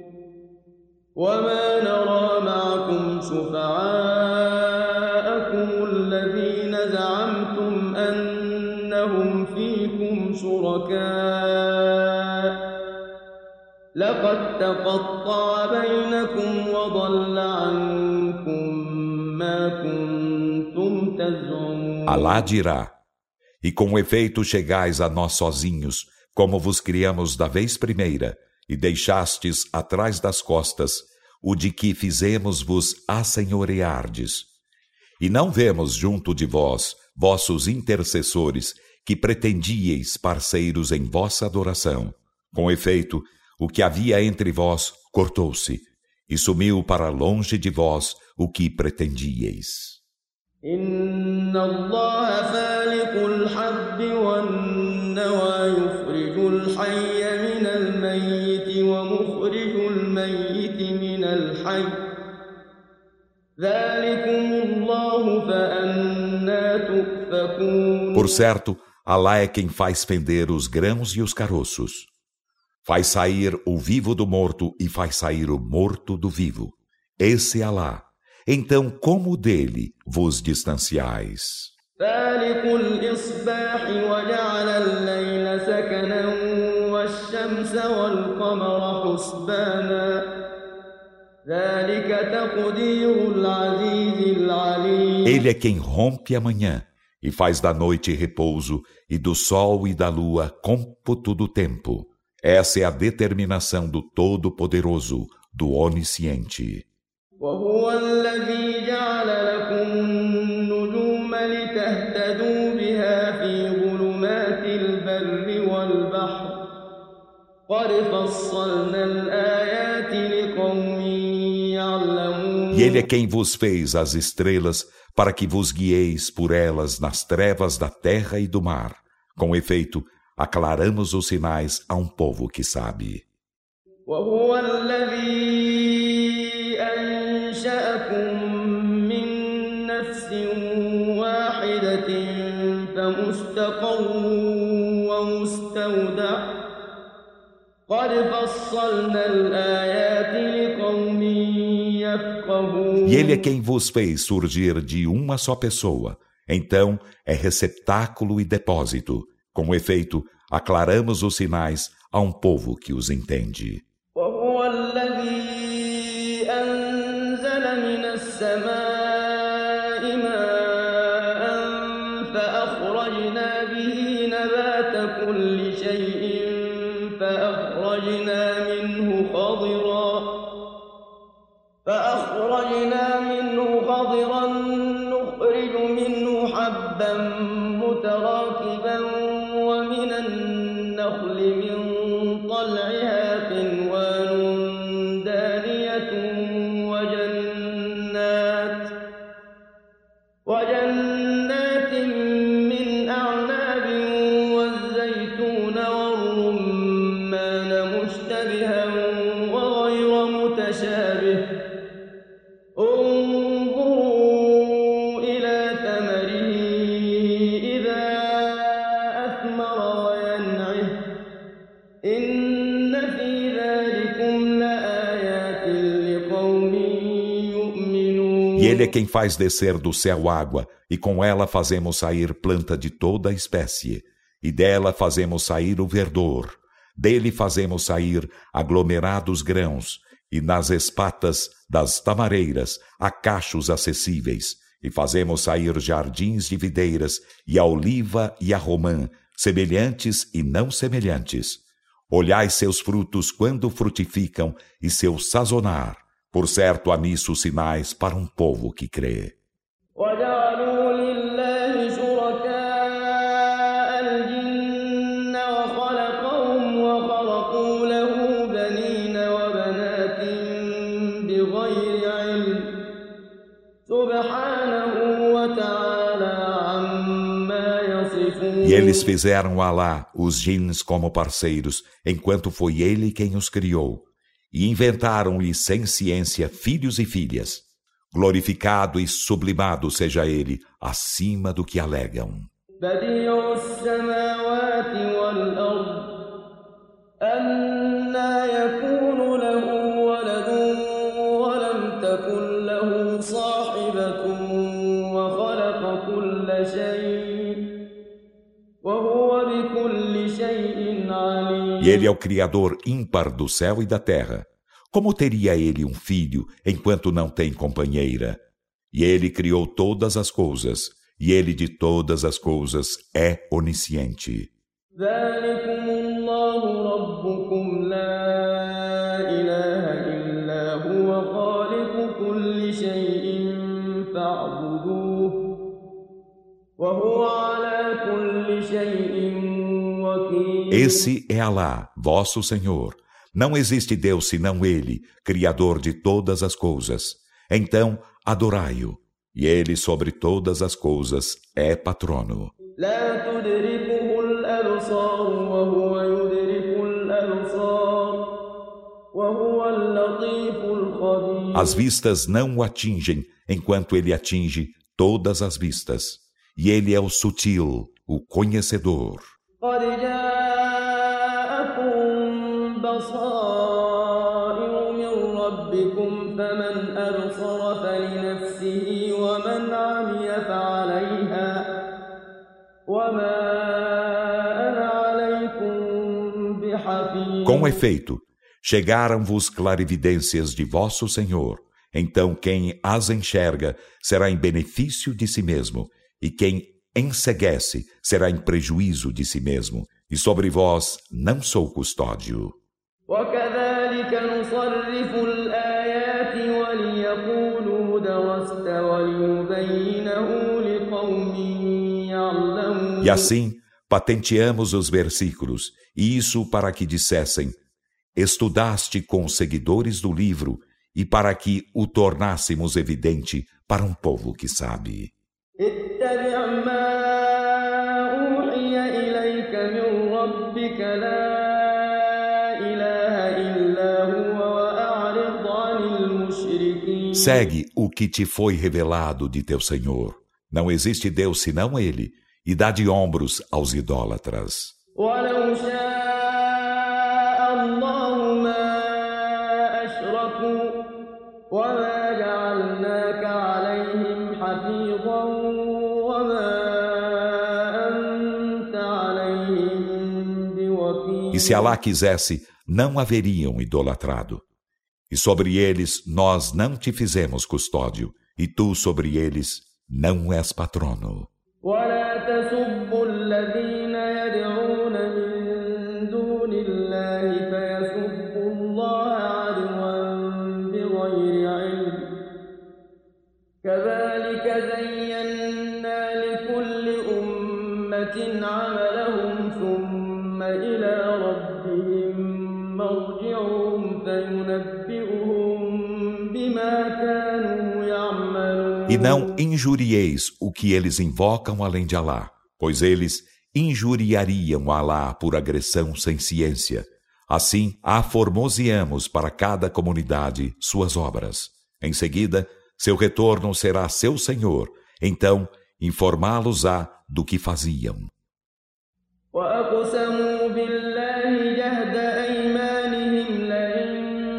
وَمَا نَرَىٰ مَعَكُمْ شُفَعَاءَكُمُ الَّذِينَ زَعَمْتُمْ أَنَّهُمْ فِيكُمْ شُرَكَاءُ لقد تقطع بينكم وضل عنكم ما كنتم تزعمون. Alá dirá: e com efeito chegais a nós sozinhos, como vos criamos da vez primeira, e deixastes atrás das costas o de que fizemos-vos assenhoreardes. E não vemos junto de vós, vossos intercessores, que pretendieis parceiros em vossa adoração. Com efeito, o que havia entre vós cortou-se, e sumiu para longe de vós o que pretendieis. Inna Allah faliqul habbi wan nawa yukhrijul hayya minal mayyiti wa mukhrijul mayyiti minal hayy. Dhalikumullahu fa anna tufakun. Por certo, Alá é quem faz fender os grãos e os caroços. Faz sair o vivo do morto e faz sair o morto do vivo. Esse é Alá. Então, como dele vos distanciais? Ele é quem rompe a manhã e faz da noite repouso e do sol e da lua cômputo do tempo. Essa é a determinação do Todo-Poderoso, do Onisciente. وهو الذي جعل لكم النجوم لتهتدوا بها في ظلمات البر والبحر قد فصلنا الآيات لقوم يعلمون. E ele é quem vos fez as estrelas para que vos guieis por elas nas trevas da terra e do mar. Com efeito, aclaramos os sinais a um povo que sabe. وهو الذي أنشأكم من نفس واحدة فمستقر ومستودع قد فصلنا الآيات لقوم يفقهون. E ele é quem vos fez surgir de uma só pessoa, Então é receptáculo e depósito. Com efeito, aclaramos os sinais a um povo que os entende. وهو الذي أنزل من السماء ماء فأخرجنا به نبات كل شيء فأخرجنا منه خضرا نخرج منه حبا متراكبا ومن النخل من طلعها قنوان دانية وجنات من أعناب والزيتون والرمان مشتبها وغير متشابه انظروا إلى ثمره إذا أثمر وينعه إن في ذلكم لآيات لقوم يؤمنون. E Ele é quem faz descer do céu água, e com ela fazemos sair planta de toda a espécie, e dela fazemos sair o verdor. Dele fazemos sair aglomerados grãos, e nas espatas das tamareiras há cachos acessíveis, e fazemos sair jardins de videiras, e a oliva e a romã, semelhantes e não semelhantes. Olhai seus frutos quando frutificam, e seu sazonar. Por certo, há nisso sinais para um povo que crê. وجعلوا لله شركاء الجن وخلقهم وخرقوا له بنين وبنات بغير علم سبحانه وتعالى عما يصفون. E eles fizeram a Alá, os jins, como parceiros, enquanto foi Ele quem os criou. E inventaram-lhe sem ciência filhos e filhas. Glorificado e sublimado seja Ele, acima do que alegam. بديع السماوات والأرض أنى يكون له ولد ولم تكن له صاحبة وخلق كل شيء وهو بكل شيء عليم. E Ele é o Criador ímpar do céu e da terra. Como teria Ele um filho, enquanto não tem companheira? E Ele criou todas as coisas, e Ele de todas as coisas é onisciente. ذلكم الله ربكم لا إله إلا هو خالق كل شيء فاعبدوه وهو على كل شيء وكيل. Esse é Alá, vosso Senhor. Não existe Deus senão Ele, Criador de todas as coisas. Então, adorai-o. E Ele sobre todas as coisas é patrono. لا تدركه الأبصار وهو يدرك الأبصار وهو اللطيف الخبير. As vistas não o atingem, enquanto Ele atinge todas as vistas. E Ele é o sutil, o conhecedor. قد جاءكم بصائر من ربكم فمن أبصر فلنفسه ومن عمي فعليها وما أنا عليكم بحفيظ. Com efeito, chegaram-vos clarividências de vosso Senhor. Então quem as enxerga será em benefício de si mesmo, e quem enceguece será em prejuízo de si mesmo, e sobre vós não sou custódio. وكذلك نصرف الآيات وليقولوا درست وليبينه لقوم يعلمون. E assim patenteamos os versículos, e isso para que dissessem: estudaste com os seguidores do livro, e para que o tornássemos evidente para um povo que sabe. اتبع ما أوحي إليك من ربك لا إله إلا هو وأعرض عن المشركين. Segue o que te foi revelado de teu Senhor. Não existe Deus senão Ele, e dá de ombros aos idólatras. ولو شاء الله ما أشركوا وما جعلناك عليهم حفيظا وما E se Alá quisesse, não haveriam idolatrado. E sobre eles nós não te fizemos custódio, e tu sobre eles não és patrono. ولا تسبوا الذين يدعون من دون الله فيسبوا الله عدوا بغير علم كذلك زينا لكل أمة عملهم ثم إلى ربهم مرجعهم فينبئهم بما كانوا يعملون. E não injurieis o que eles invocam além de Alá, pois eles injuriariam Alá por agressão sem ciência. Assim, aformoseamos para cada comunidade suas obras. Em seguida, seu retorno será seu Senhor, então informá-los-á do que faziam. وأقسموا بالله جهد أيمانهم لئن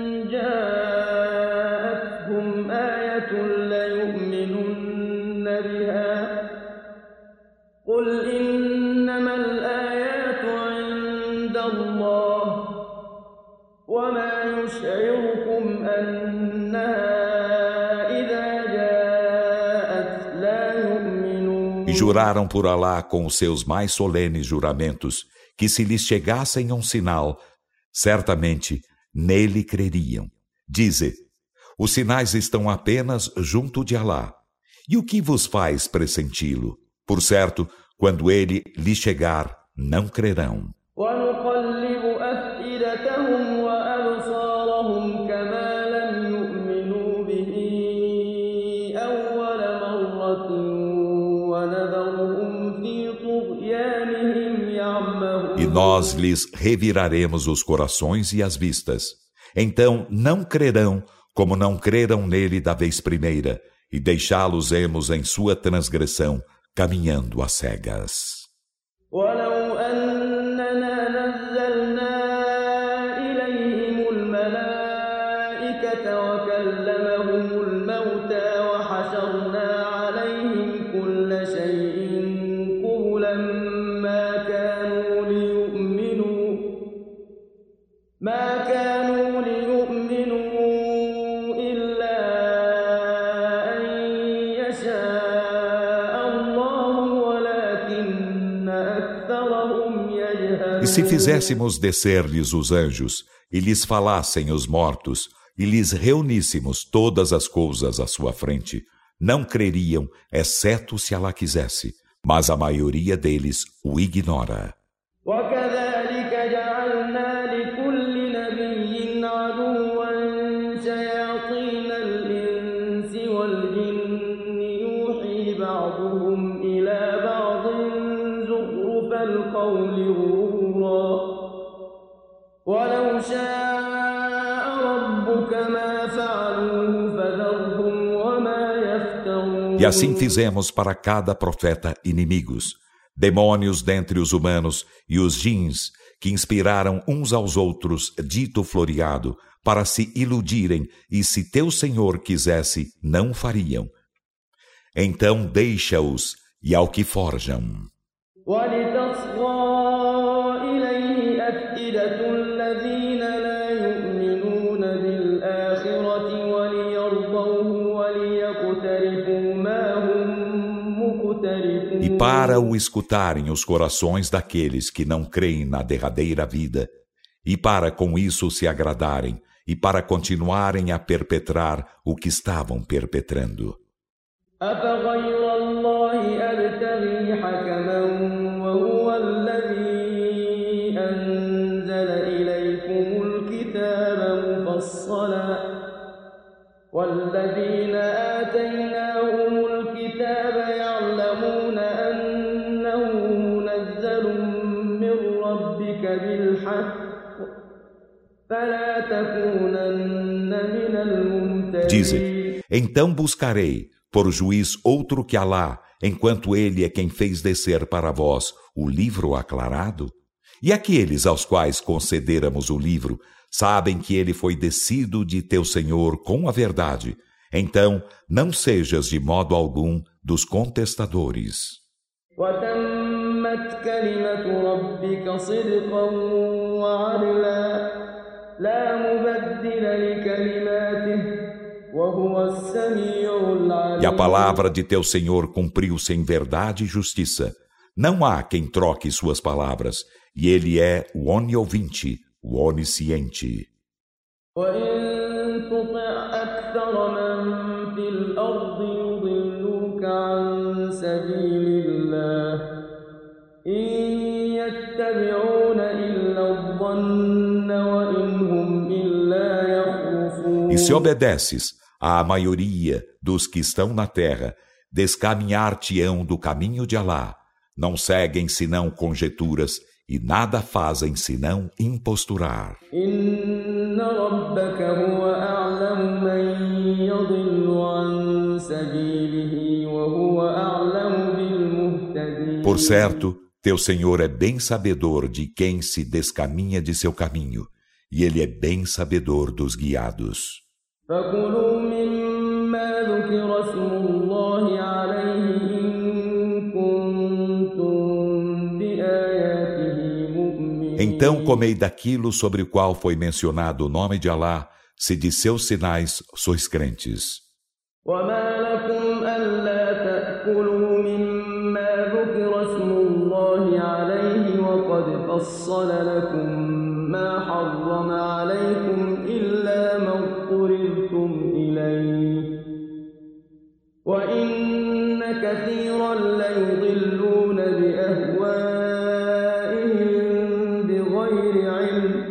جاءتهم آية ليؤمنن بها قل إنما الآيات عند الله وما يشعركم أنها إذا جاءت لا يؤمنون. E juraram por Alá com os seus mais solenes juramentos que se lhes chegassem um sinal, certamente nele creriam. Dize, os sinais estão apenas junto de Alá. E o que vos faz pressenti-lo? Por certo, quando ele lhes chegar, não crerão. ونقلب أفئدتهم وأبصارهم كما لم يؤمنوا به أول مرة ونذرهم في طغيانهم يعمهون. E nós lhes reviraremos os corações e as vistas. Então não crerão como não creram nele da vez primeira, e deixá-los-emos em sua transgressão, caminhando às cegas. ولو أننا نزلنا إليهم الملائكة وكلمهم الموتى وحشرنا عليهم كل شيء قبلا ما كانوا ليؤمنوا إلا أن يشاء الله ولكن أكثرهم يجهلون. E se fizéssemos descer-lhes os anjos, e lhes falassem os mortos, e lhes reuníssemos todas as coisas à sua frente, não creriam, exceto se Alá quisesse, mas a maioria deles o ignora. وكذلك جعلنا لكل نبي عدوا شياطين الإنس والجن يوحي بعضهم إلى بعض زخرف القول غرورا ولو شاء ربك ما فعلوه فذرهم وما يفترون. E assim fizemos para cada profeta inimigos, demônios dentre os humanos e os jins, que inspiraram uns aos outros dito floreado, para se iludirem, e se teu Senhor quisesse, não fariam. Então deixa-os, e ao que forjam. ولتصغى إليه أفئدة الذين لا يؤمنون بالآخرة وليرضوه وليقترفوا ما هم مقترفون. E para o escutarem os corações daqueles que não creem na derradeira vida, e para com isso se agradarem, e para continuarem a perpetrar o que estavam perpetrando. أفغير الله أبتغي حكما وهو الذي أنزل إليكم الكتاب مفصلا والذين آتيناهم الكتاب يعلمون أنه منزل من ربك بالحق فلا تكونن من الممترين. Dize, então buscarei por juiz outro que Alá, enquanto ele é quem fez descer para vós o livro aclarado? E aqueles aos quais concederamos o livro sabem que ele foi descido de teu Senhor com a verdade. Então, não sejas de modo algum dos contestadores. وتمت وتمت كلمة ربك صدقا وعدلا لا مبدل لكلماته وهو السميع E a العليم. palavra de teu Senhor cumpriu-se em verdade e justiça. Não há quem troque suas palavras, e Ele é o oniovinte, o onisciente. وإن تطع أكثر من في الأرض يضلوك عن سبيل الله إن يتبعون إلا الظن وإن هم إلا يخرصون. E se obedeces à maioria dos que estão na terra, descaminhar-te-ão do caminho de Alá. Não seguem senão conjecturas e nada fazem senão imposturar. إن ربك هو أعلم من يضل عن سبيله وهو أعلم بالمهتدين. Por certo, teu Senhor é bem sabedor de quem se descaminha de seu caminho, e Ele é bem sabedor dos guiados. فكلوا مما ذكر اسم الله عليه إن كنتم بآياته مؤمنين. Então comei daquilo sobre o qual foi mencionado o nome de Alá, se de seus sinais sois crentes. وما لكم ألا تأكلوا مما ذكر اسم الله عليه وقد فصل لكم ما حرم عليكم إلا ما اضطررتم إليه وإن كثيرا ليضلون بأهوائهم بغير علم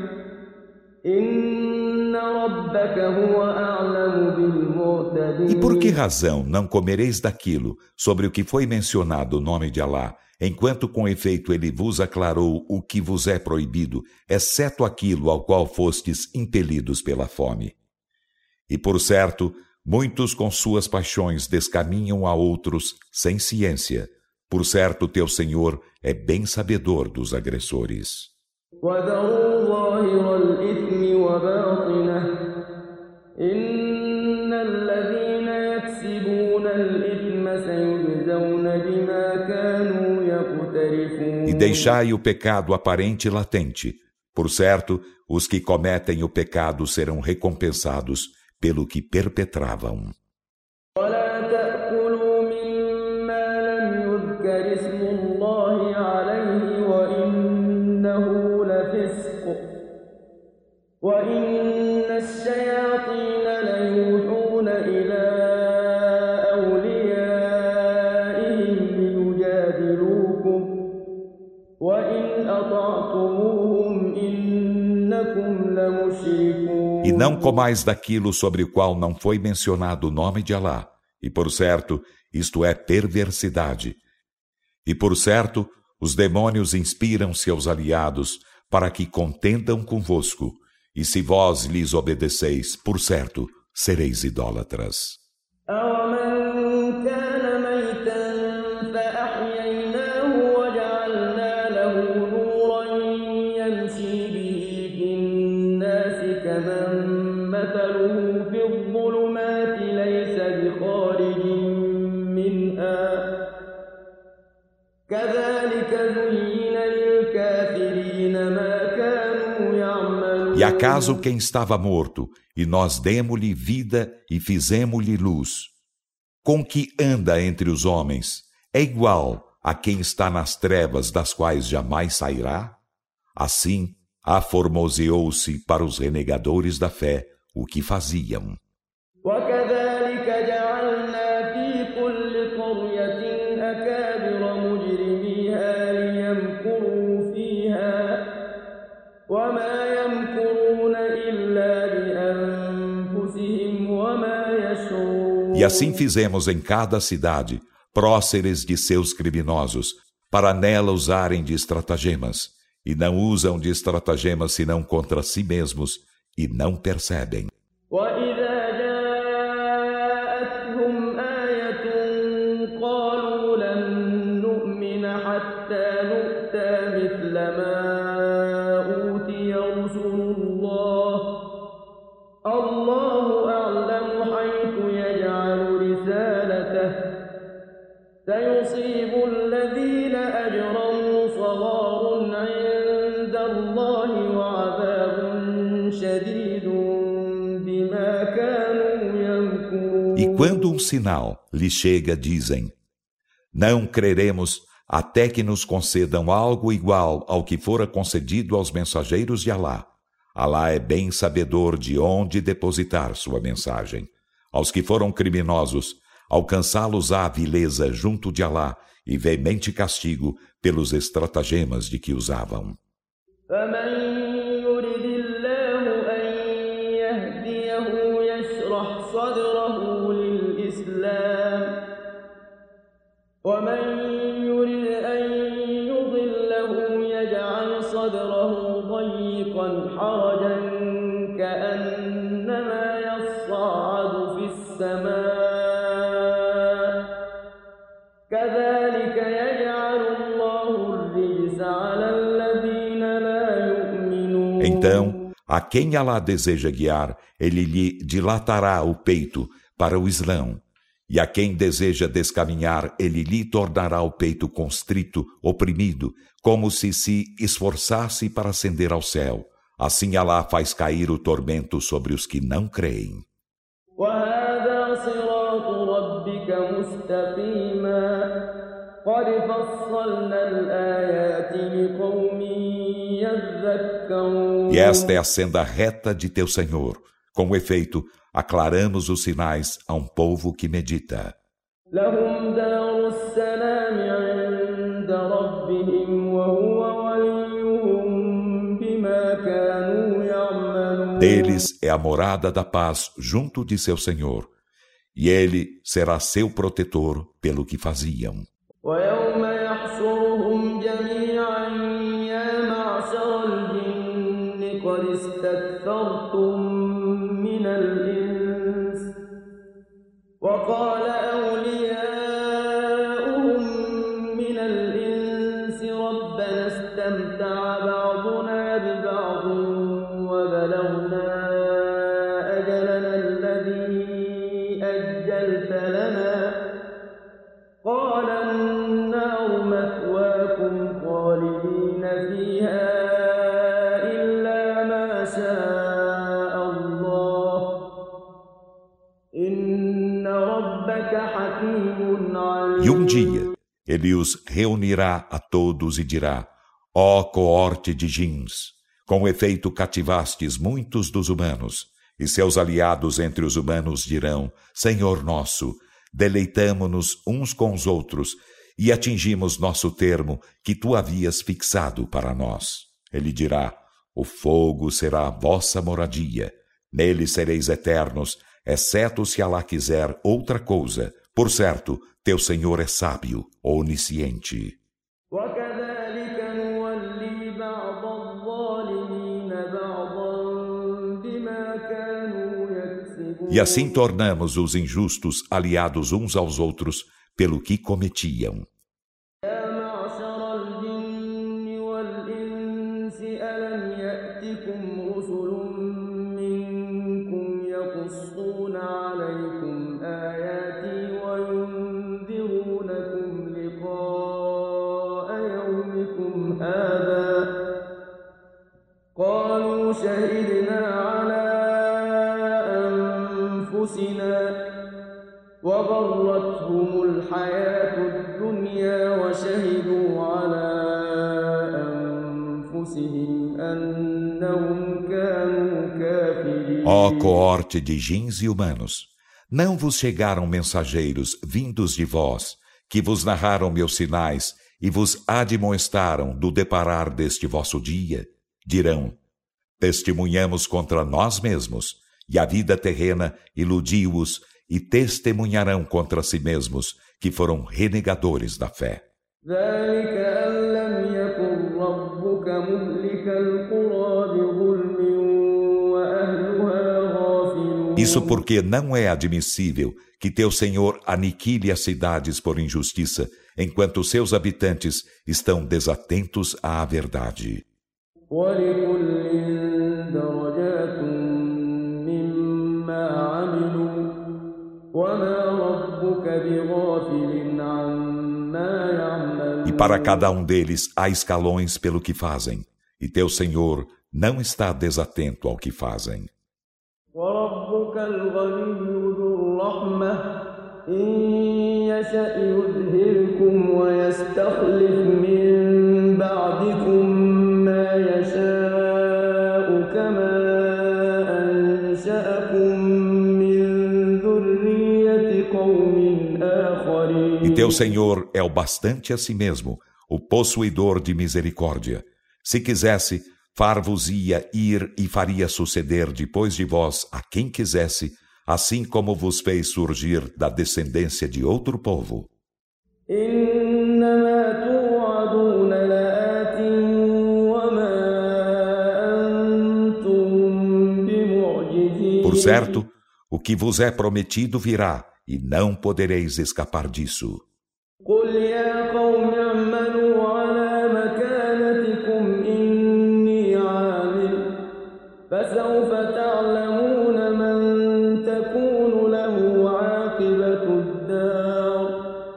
إن ربك هو أعلم بالمعتدين. E por que razão não comereis daquilo sobre o que foi mencionado o nome de Alá, enquanto com efeito ele vos aclarou o que vos é proibido, exceto aquilo ao qual fostes impelidos pela fome? E por certo, muitos com suas paixões descaminham a outros sem ciência. Por certo, teu Senhor é bem sabedor dos agressores. وذروا ظاهر الإثم وباطنه إن الذين يكسبون الإثم سيجزون بما كانوا يقترفون. E deixai o pecado aparente e latente. Por certo, os que cometem o pecado serão recompensados pelo que perpetravam. ولا تأكلوا مما لم يذكر اسم الله عليه وإنه لفسق وإن الشياطين ليوحون إلى أوليائهم ليجادلوكم وإن أطعتموهم إنكم لمشركون. E não comais daquilo sobre o qual não foi mencionado o nome de Alá. E por certo, isto é perversidade. E por certo, os demônios inspiram seus aliados para que contendam convosco. E se vós lhes obedeceis, por certo, sereis idólatras. أَوَمَنْ كَانَ مَيْتًا فَأَحْيَيْنَاهُ وَجَعَلْنَا لَهُ نُورًا يَمْشِي بِهِ فِي النَّاسِ كَمَنْ مَثَلُهُ فِي الظُّلُمَاتِ لَيْسَ بِخَارِجٍ مِنْهَا كَذَلِكَ زُيِّنَ لِلْكَافِرِينَ مَا كَانُوا يَعْمَلُونَ. E acaso quem estava morto, e nós demo-lhe vida e fizemo-lhe luz, com que anda entre os homens, é igual a quem está nas trevas das quais jamais sairá? Assim, aformoseou-se para os renegadores da fé o que faziam. وكذلك جعلنا في كل قرية أكابر مجرميها ليمكروا فيها وما يمكرون إلا بأنفسهم وما يشعرون. E assim fizemos em cada cidade próceres de seus criminosos, para nela usarem de estratagemas, e não usam de estratagemas senão contra si mesmos, e não percebem. وإذا جاءتهم آية قالوا لن نؤمن حتى نؤتى مثل ما أوتي رسل الله الله أعلم حيث يجعل رسالته سيصيب الذين أجرموا شديد بما كانوا يمكرون. E quando um sinal lhe chega, dizem: não creremos até que nos concedam algo igual ao que fora concedido aos mensageiros de Alá. Alá é bem sabedor de onde depositar sua mensagem. Aos que foram criminosos, alcançá-los-á a vileza junto de Alá e veemente castigo pelos estratagemas de que usavam. Então, a quem Alá deseja guiar, ele lhe dilatará o peito para o Islão. E a quem deseja descaminhar, ele lhe tornará o peito constrito, oprimido, como se esforçasse para ascender ao céu. Assim Alá faz cair o tormento sobre os que não creem. E esta é a senda reta de teu Senhor. Com efeito, aclaramos os sinais a um povo que medita. Deles é a morada da paz junto de seu Senhor, e ele será seu protetor pelo que faziam. E um dia ele os reunirá a todos e dirá: ó coorte de djinns, com efeito cativastes muitos dos humanos, e seus aliados entre os humanos dirão: Senhor nosso, deleitamo-nos uns com os outros e atingimos nosso termo que tu havias fixado para nós. Ele dirá: o fogo será a vossa moradia, nele sereis eternos, exceto se Alá quiser outra coisa. Por certo, teu Senhor é sábio, onisciente. E assim tornamos os injustos aliados uns aos outros pelo que cometiam. Ó coorte de djinns e humanos, não vos chegaram mensageiros vindos de vós, que vos narraram meus sinais e vos admoestaram do deparar deste vosso dia? Dirão: testemunhamos contra nós mesmos, e a vida terrena iludiu-os, e testemunharão contra si mesmos, que foram renegadores da fé. Isso porque não é admissível que teu Senhor aniquile as cidades por injustiça, enquanto seus habitantes estão desatentos à verdade. E para cada um deles há escalões pelo que fazem, e teu Senhor não está desatento ao que fazem. وربك الغني ذو الرحمة إن يشأ يذهبكم ويستخلف من بعدكم ما يشاء كما أنشأكم من ذرية قوم آخرين. E teu Senhor é o bastante a si mesmo, o possuidor de misericórdia. Se quisesse, far-vos-ia ir e faria suceder depois de vós a quem quisesse, assim como vos fez surgir da descendência de outro povo. Por certo, o que vos é prometido virá, e não podereis escapar disso. فسوف تعلمون من تكون له عاقبة الدار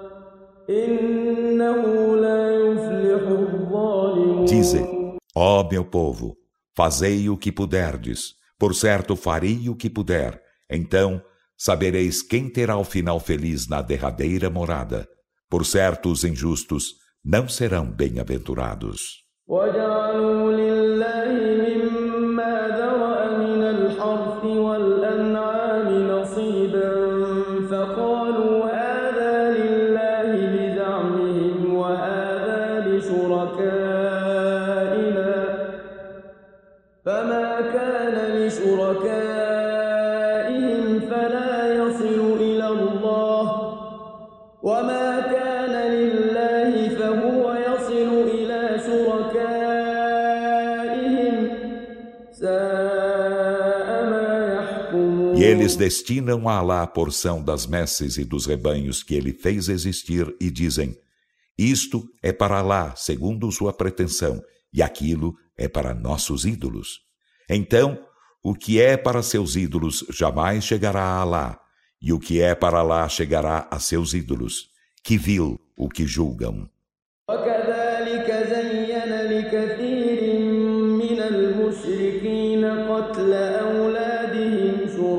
إنه لا يفلح الظالمون. Dize, ó meu povo, fazei o que puderdes, por certo farei o que puder, então sabereis quem terá o final feliz na derradeira morada. Por certo os injustos não serão bem-aventurados. وجعلوا لله مما ذرأ من الحرث والأنعام نصيبا فقالوا هذا لله بزعمهم وهذا لشركائنا فما كان لشركائهم فلا يصل إلى الله وما كان لله فهو يصل إلى شركائهم ساء ما يحكمون. E eles destinam a Alá a porção das messes e dos rebanhos que ele fez existir e dizem: isto é para Alá, segundo sua pretensão, e aquilo é para nossos ídolos. Então, o que é para seus ídolos jamais chegará a Alá, e o que é para Alá chegará a seus ídolos. Que vil o que julgam. وكذلك زين لكثير من المشركين قتل أولادهم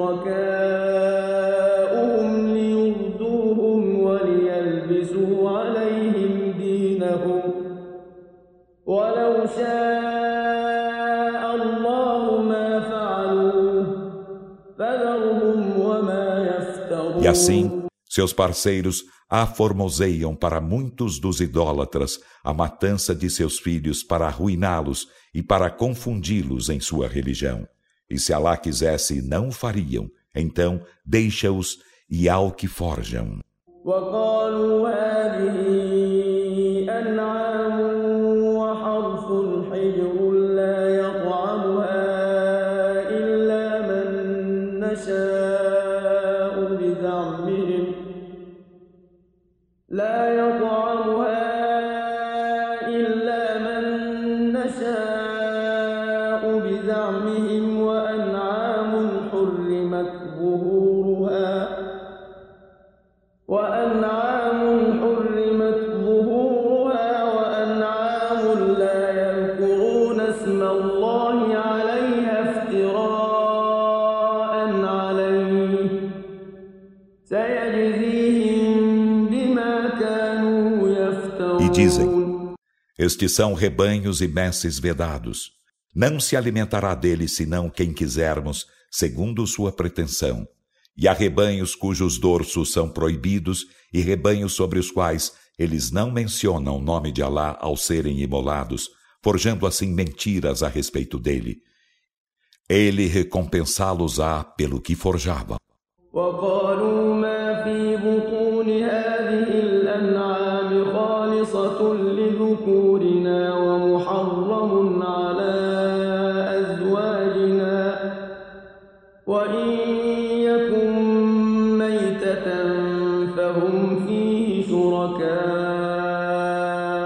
شركاؤهم ليردوهم وليلبسوا عليهم دينهم ولو شاء الله ما فعلوه فذرهم وما يفترون. E assim, seus parceiros aformoseiam para muitos dos idólatras a matança de seus filhos para arruiná-los e para confundi-los em sua religião. E se Alá quisesse, não o fariam. Então, deixa-os e ao que forjam. وقالوا هذه أنعام وحرث حجر لا يطعمها إلا من نشاء بزعمهم لا يطعمها إلا من نشاء بزعمهم وأنعام حرمت ظهورها وأنعام لا يذكرون اسم الله عليها افتراء عليه سيجزيهم بما كانوا يفترون. E dizem, estes são rebanhos e messes vedados. Não se alimentará deles senão quem quisermos, segundo sua pretensão. E há rebanhos cujos dorsos são proibidos e rebanhos sobre os quais eles não mencionam o nome de Alá ao serem imolados, forjando assim mentiras a respeito dele. Ele recompensá-los-á pelo que forjavam. وقالوا ما في بطون هذه الأنعام خالصة لذكورنا ومحرم على أزواجنا وإن يكن ميتة فهم فيه شركاء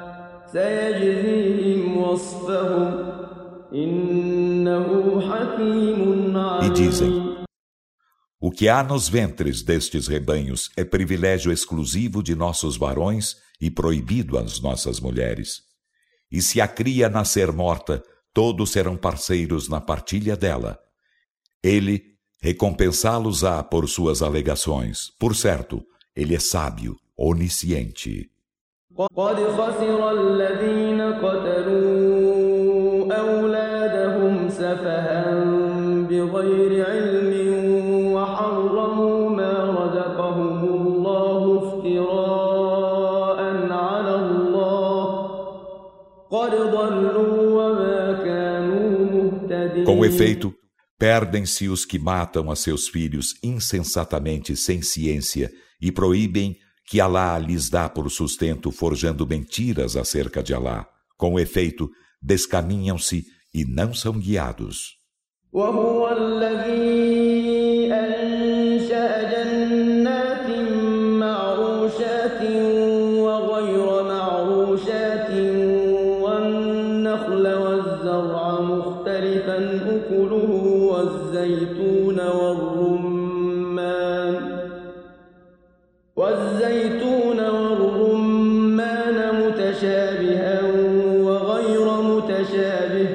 سيجزيهم وصفهم إنه حكيم E dizem, عليم. o que há nos ventres destes rebanhos é privilégio exclusivo de nossos varões e proibido às nossas mulheres. E se a cria nascer morta, todos serão parceiros na partilha dela. Ele recompensá-los-á por suas alegações. Por certo, ele é sábio, onisciente. قد خسر الذين قتلوا أولادهم سفها بغير علم وحرموا ما رزقهم الله افتراء على الله قد ضلوا وما كانوا مهتدين. Com efeito, perdem-se os que matam a seus filhos insensatamente sem ciência e proíbem que Alá lhes dá por sustento forjando mentiras acerca de Alá. Com efeito, descaminham-se e não são guiados. وهو الذي أنشأ جنات معروشات وغير معروشات والنخل والزرع مختلفا أكله والزيتون والرمان متشابها وغير متشابه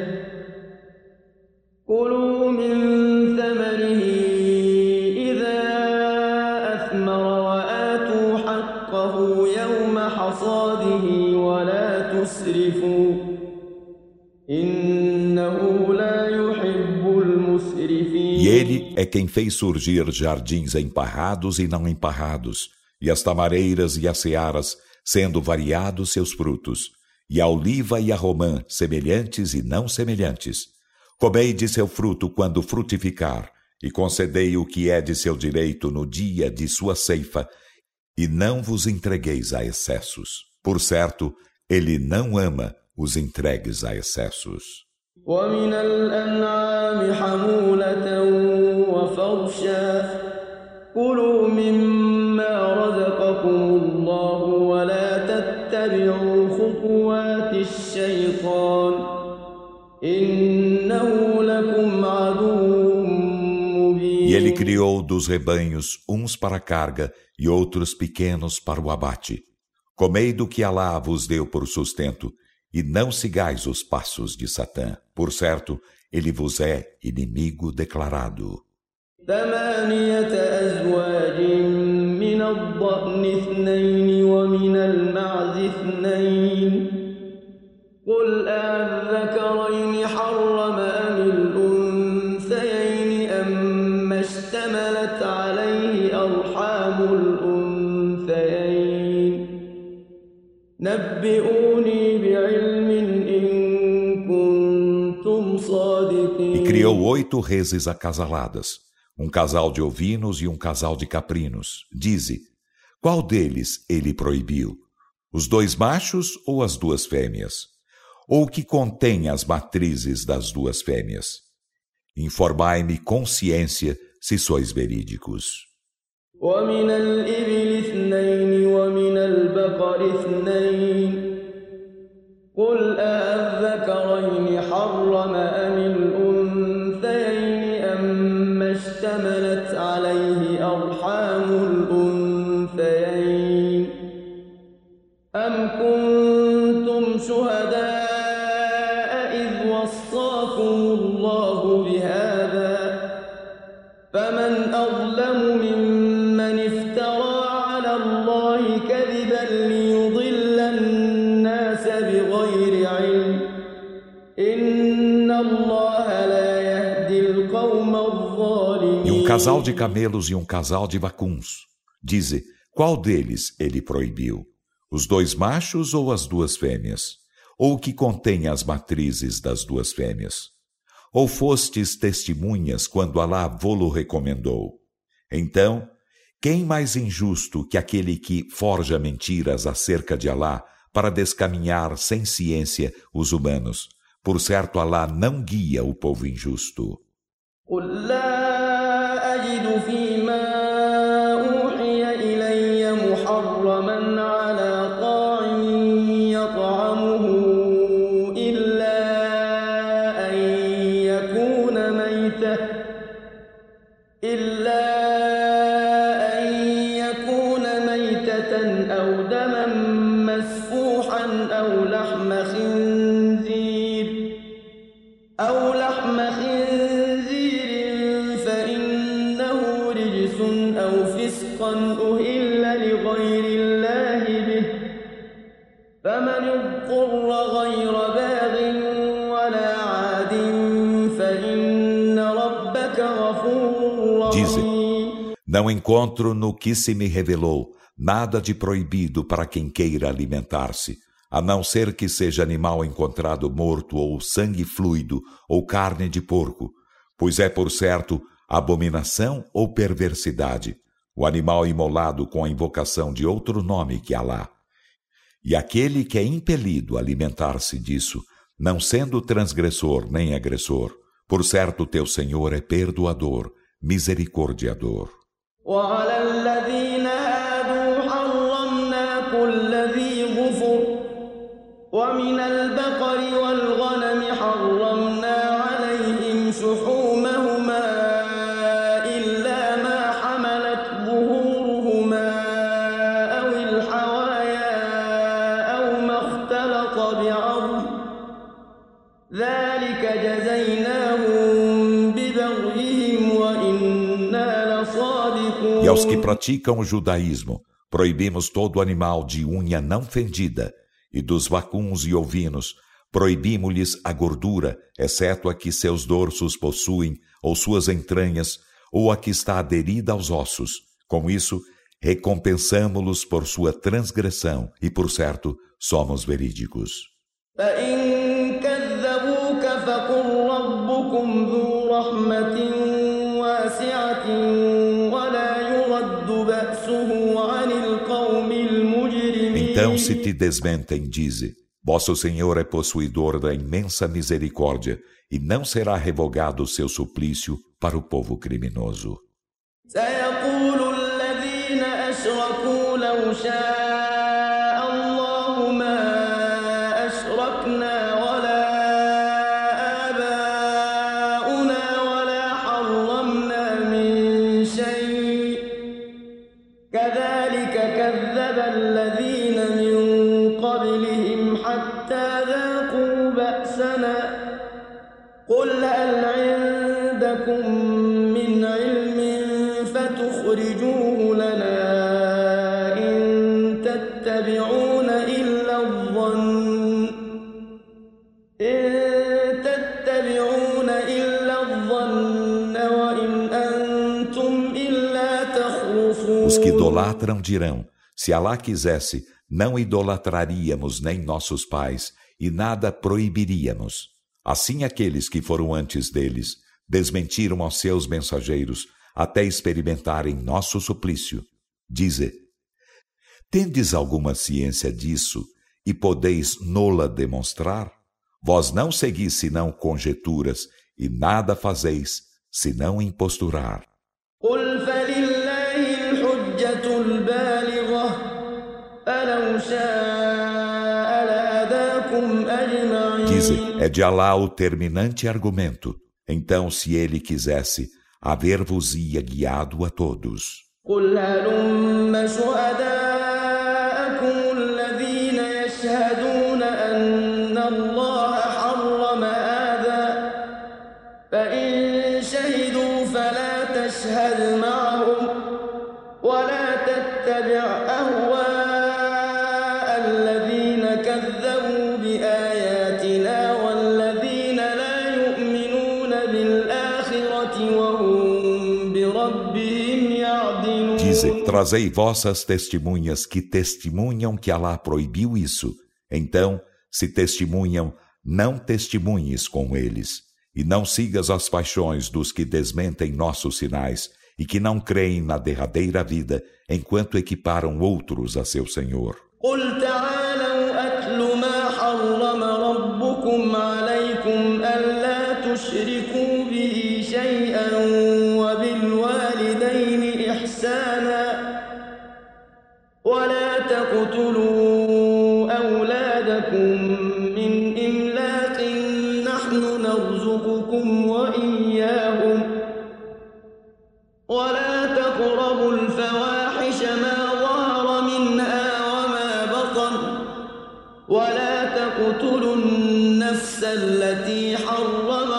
كلوا من ثمره إذا أثمر وآتوا حقه يوم حصاده ولا تسرفوا إنه لا يحب المسرفين. E ele é quem fez surgir jardins emparrados e não emparrados, e as tamareiras e as searas, sendo variados seus frutos, e a oliva e a romã, semelhantes e não semelhantes. Comei de seu fruto quando frutificar, e concedei o que é de seu direito no dia de sua ceifa, e não vos entregueis a excessos. Por certo, ele não ama os entregues a excessos. ومن الأنعام حمولة وفرشا كلوا مما رزقكم الله ولا تتبعوا خطوات الشيطان إنه لكم عدو مبين. E ele criou dos rebanhos uns para a carga e outros pequenos para o abate. Comei do que Alá vos deu por sustento e não sigais os passos de Satã. Por certo, ele vos é inimigo declarado. 8 أزواج من الضأن 2 ومن المعز 2 قل أذكرين حرم أم الأنثيين أما اشتملت عليه أرحام الأنثيين نبئوني بعلم إن كنتم صادقين. E criou 8 reses acasaladas, um casal de ovinos e um casal de caprinos. Dize, qual deles ele proibiu? Os 2 machos ou as 2 fêmeas? Ou o que contém as matrizes das 2 fêmeas? Informai-me com ciência se sois verídicos. ومن الإبل 2 ومن البقر 2 قل أذكرين حرم أم الأنثيين أما اشتملت عليه أرحام الأنثيين أم كنتم شهداء إذ وصاكم الله بهذا فمن أظلم ممن افترى على الله كذبا ليضل الناس بغير علم إن الله لا يهدي القوم الظالمين. E um casal de camelos e um casal de vacuns. Dize, qual deles ele proibiu? Os 2 machos ou as 2 fêmeas? Ou o que contém as matrizes das 2 fêmeas? Ou fostes testemunhas quando Alá vô-lo recomendou? Então, quem mais injusto que aquele que forja mentiras acerca de Alá para descaminhar sem ciência os humanos? Por certo, Alá não guia o povo injusto. قل لا أجد فيما أوحي إلي محرما على طاعم يطعمه إلا أن يكون ميتة أو دما مسفوحا أو لحم خنزير أو لحم خنزير فإنه رجس أو فسقا أهل لغير الله به فمن اضطر غير باغ ولا عاد فإن ربك غفور رحيم. Não encontro no que se me revelou nada de proibido para quem queira alimentar-se, a não ser que seja animal encontrado morto ou sangue fluido ou carne de porco, pois é por certo abominação ou perversidade, o animal imolado com a invocação de outro nome que Alá. E aquele que é impelido a alimentar-se disso, não sendo transgressor nem agressor, por certo teu Senhor é perdoador, misericordiador. وعلى الذين هادوا حرمنا كل ذي ظفر ومن البقر والغنم حرمنا عليهم شحومهما إلا ما حملت ظهورهما أو الحوايا أو ما اختلط بعظم ذلك جزيناهم ببغيهم وإنا لصادقون. E aos que praticam o judaísmo, proibimos todo animal de unha não fendida, e dos vacuns e ovinos, proibimos-lhes a gordura, exceto a que seus dorsos possuem, ou suas entranhas, ou a que está aderida aos ossos. Com isso, recompensamo-los por sua transgressão, e por certo, somos verídicos. فإن كذبوك فقل ربكم ذو رحمة واسعة ولا يرد بأسه عن القوم المجرمين. Então se te desmentem, dize, vosso Senhor é possuidor da imensa misericórdia, e não será revogado o seu suplício para o povo criminoso. سيقول الذين أشركوا لو شاء الله ما أشركنا ولا آباؤنا ولا حرمنا من شيء كذلك كذب الذين من قبلهم حتى ذاقوا بأسنا قل هل عندكم من علم فتخرجوه لنا إن تتبعون إلا الظن وإن أنتم إلا تخرصون. Os que idolatram dirão, se Alá quisesse, não idolatraríamos nem nossos pais, e nada proibiríamos. Assim aqueles que foram antes deles desmentiram aos seus mensageiros até experimentarem nosso suplício. Dize, tendes alguma ciência disso e podeis nola demonstrar? Vós não seguis senão conjecturas e nada fazeis senão imposturar. قل فلله الحجة البالغة فلو شاء لهداكم أجمعين. Dize, é de Alá o terminante argumento. Então, se ele quisesse, haver-vos-ia guiado a todos. قل هلم شهداءكم الذين يشهدون أن الله حرم هذا فإن شهدوا فلا تشهد معهم ولا تتبع أهواء الذين كذبوا بآياتنا والذين لا يؤمنون بالآخرة وهم بربهم يعدلون. Dize, trazei vossas testemunhas que testemunham que Alá proibiu isso. Então, se testemunham, não testemunhes com eles. E não sigas as paixões dos que desmentem nossos sinais e que não creem na derradeira vida enquanto equiparam outros a seu Senhor. قل تعالوا أتل ما حرم ربكم عليكم ألا تشركوا به شيئا وبالوالدين إحسانا ولا تقتلوا أولادكم من إملاق نحن نرزقكم وإياهم ولا تقربوا الفواحش ما ظهر منها وما بطن ولا تقتلوا النفس التي حرم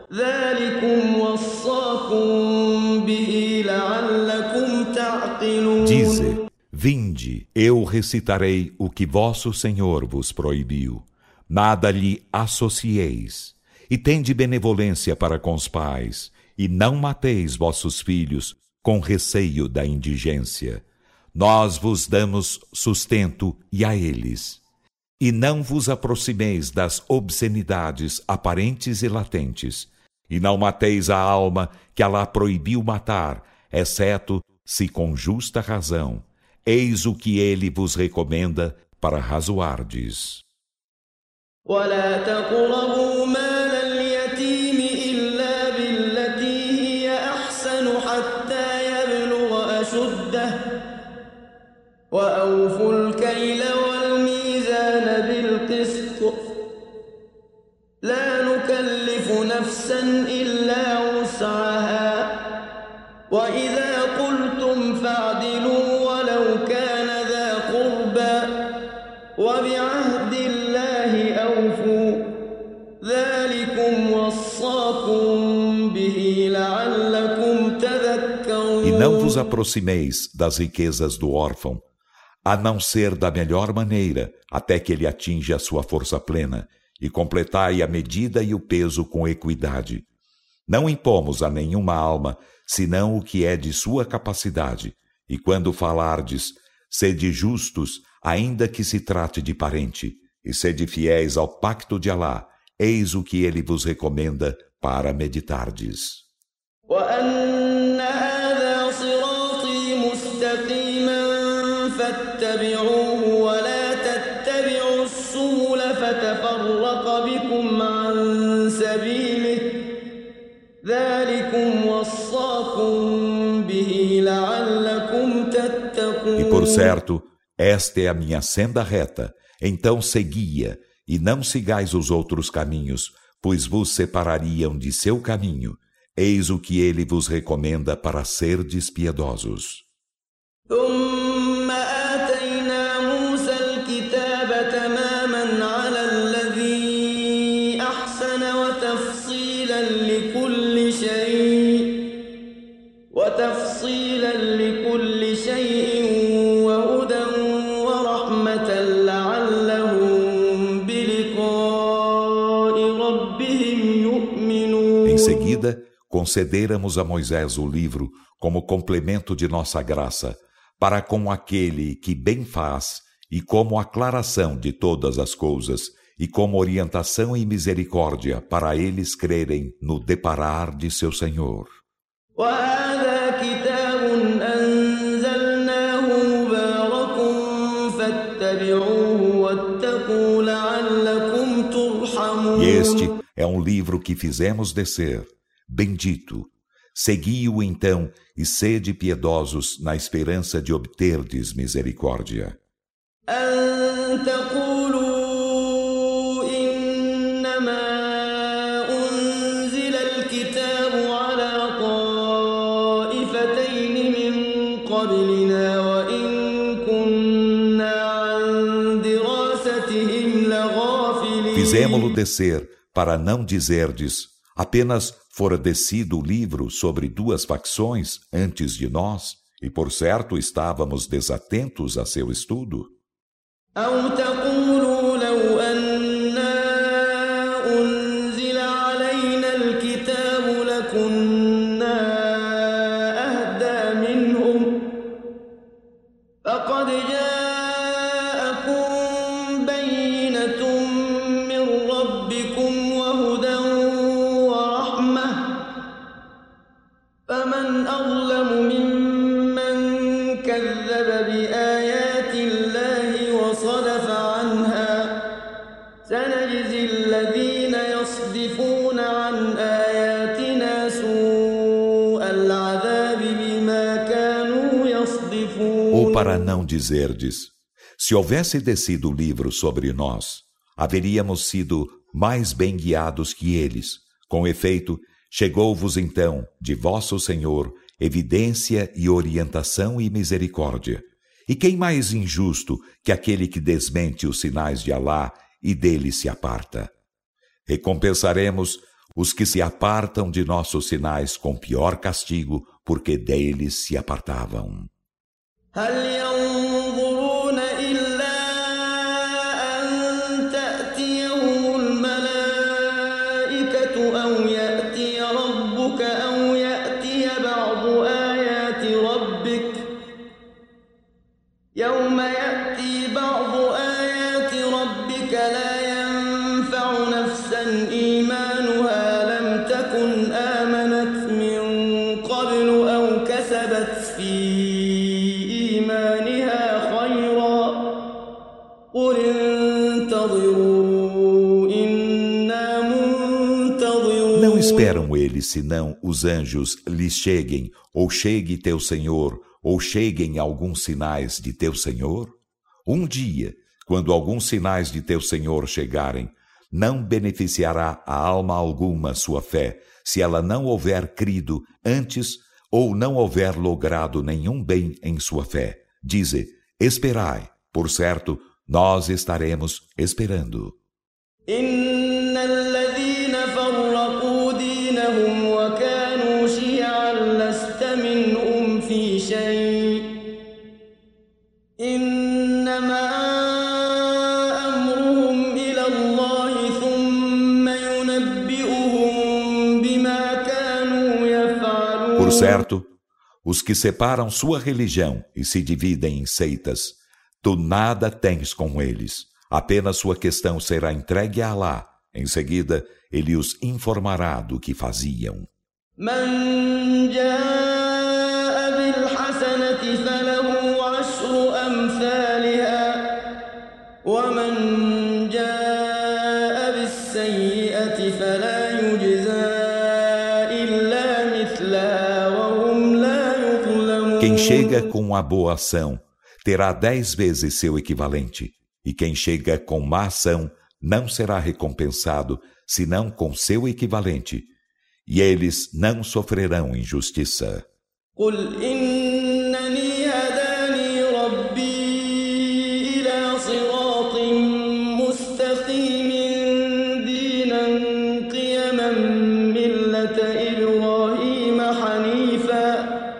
ذلكم وصاكم به لعلكم تعقلون. Dize, vinde, eu recitarei o que vosso Senhor vos proibiu. Nada lhe associeis. E tende benevolência para com os pais, e não mateis vossos filhos com receio da indigência. Nós vos damos sustento e a eles. E não vos aproximeis das obscenidades aparentes e latentes, e não mateis a alma que Alá proibiu matar, exceto se com justa razão. Eis o que ele vos recomenda para razoardes. ولا تقربوا مال اليتيم إلا بالتي هي أحسن حتى يبلغ أشده وأوفوا الكيل والميزان بالقسط لا نكلف نفسا إلا وسعها وإذا قلتم فاعدلوا ولو كان ذا قربى وبعهد الله أوفوا ذلكم وصاكم به لعلكم تذكرون. E não vos aproximeis das riquezas do órfão, a não ser da melhor maneira, até que ele atinja a sua força plena, e completai a medida e o peso com equidade. Não impomos a nenhuma alma, senão o que é de sua capacidade, e quando falardes, sede justos, ainda que se trate de parente, e sede fiéis ao pacto de Alá, eis o que ele vos recomenda para meditardes. وأن هذا صراطي مستقيما فاتبعوه ولا تتبعوا السبل فتفرق بكم عن سبيله ذلكم وصاكم به لعلكم تتقون. E por certo, esta é a minha senda reta, então segui-a, e não sigais os outros caminhos, pois vos separariam de seu caminho. Eis o que ele vos recomenda para serdes piedosos. ثم آتينا موسى الكتاب تماما على الذي أحسن وتفصيلا لكل شيء وهدى ورحمة لعلهم بلقاء ربهم يؤمنون. Em seguida, concederamos a Moisés o livro como complemento de nossa graça, para com aquele que bem faz e como aclaração de todas as coisas, e como orientação e misericórdia para eles crerem no deparar de seu Senhor. وهذا كتاب أنزلناه مبارك فاتبعوه واتقوا لعلكم ترحمون. E este é um livro que fizemos descer, bendito. Segui-o então e sede piedosos na esperança de obterdes misericórdia. أن تقولوا إنما أنزل الكتاب على طائفتين من قبلنا وإن كنا عن دراستهم لغافلين. Fizemo-lo descer para não dizerdes, apenas fora descido o livro sobre duas facções antes de nós, e por certo estávamos desatentos a seu estudo. أو تقولوا لو أنا أنزل علينا الكتاب لكنا أهدى منهم فقد جاءكم بينة من ربكم وهدى ورحمة فمن أظلم ممن كذب بآيات الله وصدف عنها سنجزي الذين يصدفون عن آياتنا سوء العذاب بما كانوا يصدفون. Ou para não dizerdes, se houvesse descido o livro sobre nós, haveríamos sido mais bem guiados que eles. Com efeito, chegou-vos então, de vosso Senhor, evidência e orientação e misericórdia. E quem mais injusto que aquele que desmente os sinais de Alá e dele se aparta? Recompensaremos os que se apartam de nossos sinais com pior castigo, porque deles se apartavam. هل ينظرون إلا أن تأتيهم الملائكة أو يأتي ربك أو يأتي بعض آيات ربك يوم يأتي بعض آيات ربك لا ينفع نفسا إيمانها لم تكن آمنت من قبل أو كسبت في إيمانها خيرا قل انتظروا إنا منتظرون. Não esperam eles senão os anjos lhes cheguem, ou chegue teu Senhor, ou cheguem alguns sinais de teu Senhor? Um dia, quando alguns sinais de teu Senhor chegarem, não beneficiará a alma alguma sua fé, se ela não houver crido antes ou não houver logrado nenhum bem em sua fé. Dize, esperai, por certo, nós estaremos esperando. إن الذين فرقوا دينهم وكانوا شيعا لست منهم في شيء إنما أمرهم إلى الله ثم ينبئهم بما كانوا يفعلون. Por certo, os que separam sua religião e se dividem em seitas, tu nada tens com eles. Apenas sua questão será entregue a Alá. Em seguida, ele os informará do que faziam. من جاء بالحسنة فله عشر أمثالها ومن جاء بالسيئة فلا يجزى إلا مثلها وهم لا يظلمون. Quem chega com a boa ação terá 10 vezes seu equivalente, e quem chega com má ação não será recompensado, senão com seu equivalente, e eles não sofrerão injustiça. قل إنني هداني ربي إلى صراط مستقيم دينا قيما ملة إبراهيم حنيفا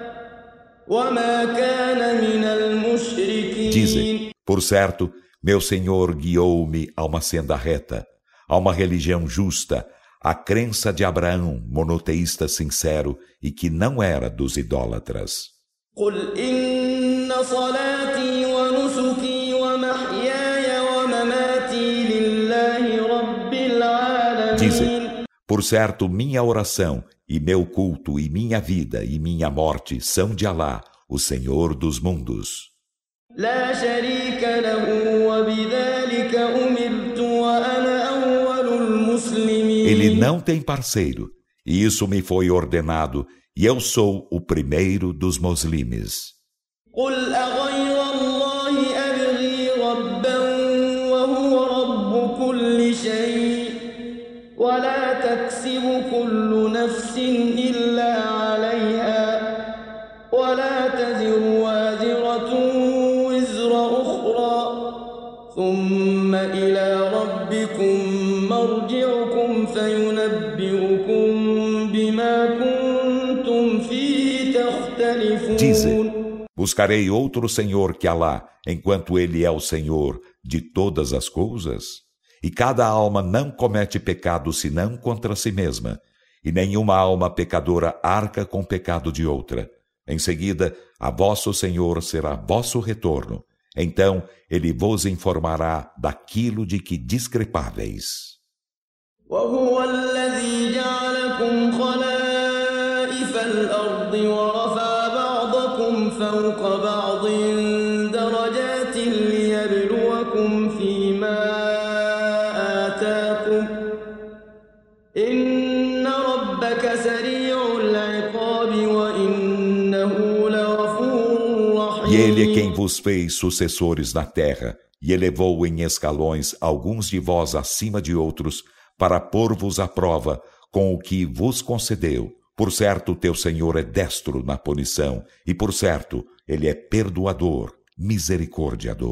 وما كان من المشركين. Dize, por certo, meu Senhor guiou-me a uma senda reta, a uma religião justa, a crença de Abraão, monoteísta sincero e que não era dos idólatras. قل إن صلاتي ونسكي ومحياي ومماتي لله رب العالمين. Dize, por certo, minha oração e meu culto e minha vida e minha morte são de Alá, o Senhor dos mundos. لا شريك له وبذلك أمرت وأنا أول المسلمين. Ele não tem parceiro, e isso me foi ordenado, e eu sou o primeiro dos muslimes. قل أغير الله أبغي ربا وهو رب كل شيء ولا تكسب كل نفس إلا عليها ولا تزر وازرة وزر أخرى ثم إلى ربكم مرجعكم فينبئكم بما كنتم فيه تختلفون. Dize, buscarei outro Senhor que Alá, enquanto Ele é o Senhor de todas as coisas? E cada alma não comete pecado senão contra si mesma, e nenhuma alma pecadora arca com pecado de outra. Em seguida, a vosso Senhor será vosso retorno. Então, Ele vos informará daquilo de que discrepáveis. وهو الذي جعلكم خلائف الأرض ورفع بعضكم فوق بعض درجات ليبلوكم فيما آتاكم إن ربك سريع العقاب وإنه لغفور رحيم. E Ele é quem vos fez sucessores na terra, e elevou em escalões alguns de vós acima de outros, para pôr-vos à prova com o que vos concedeu. Por certo, teu Senhor é destro na punição, e por certo, Ele é perdoador, misericordiador.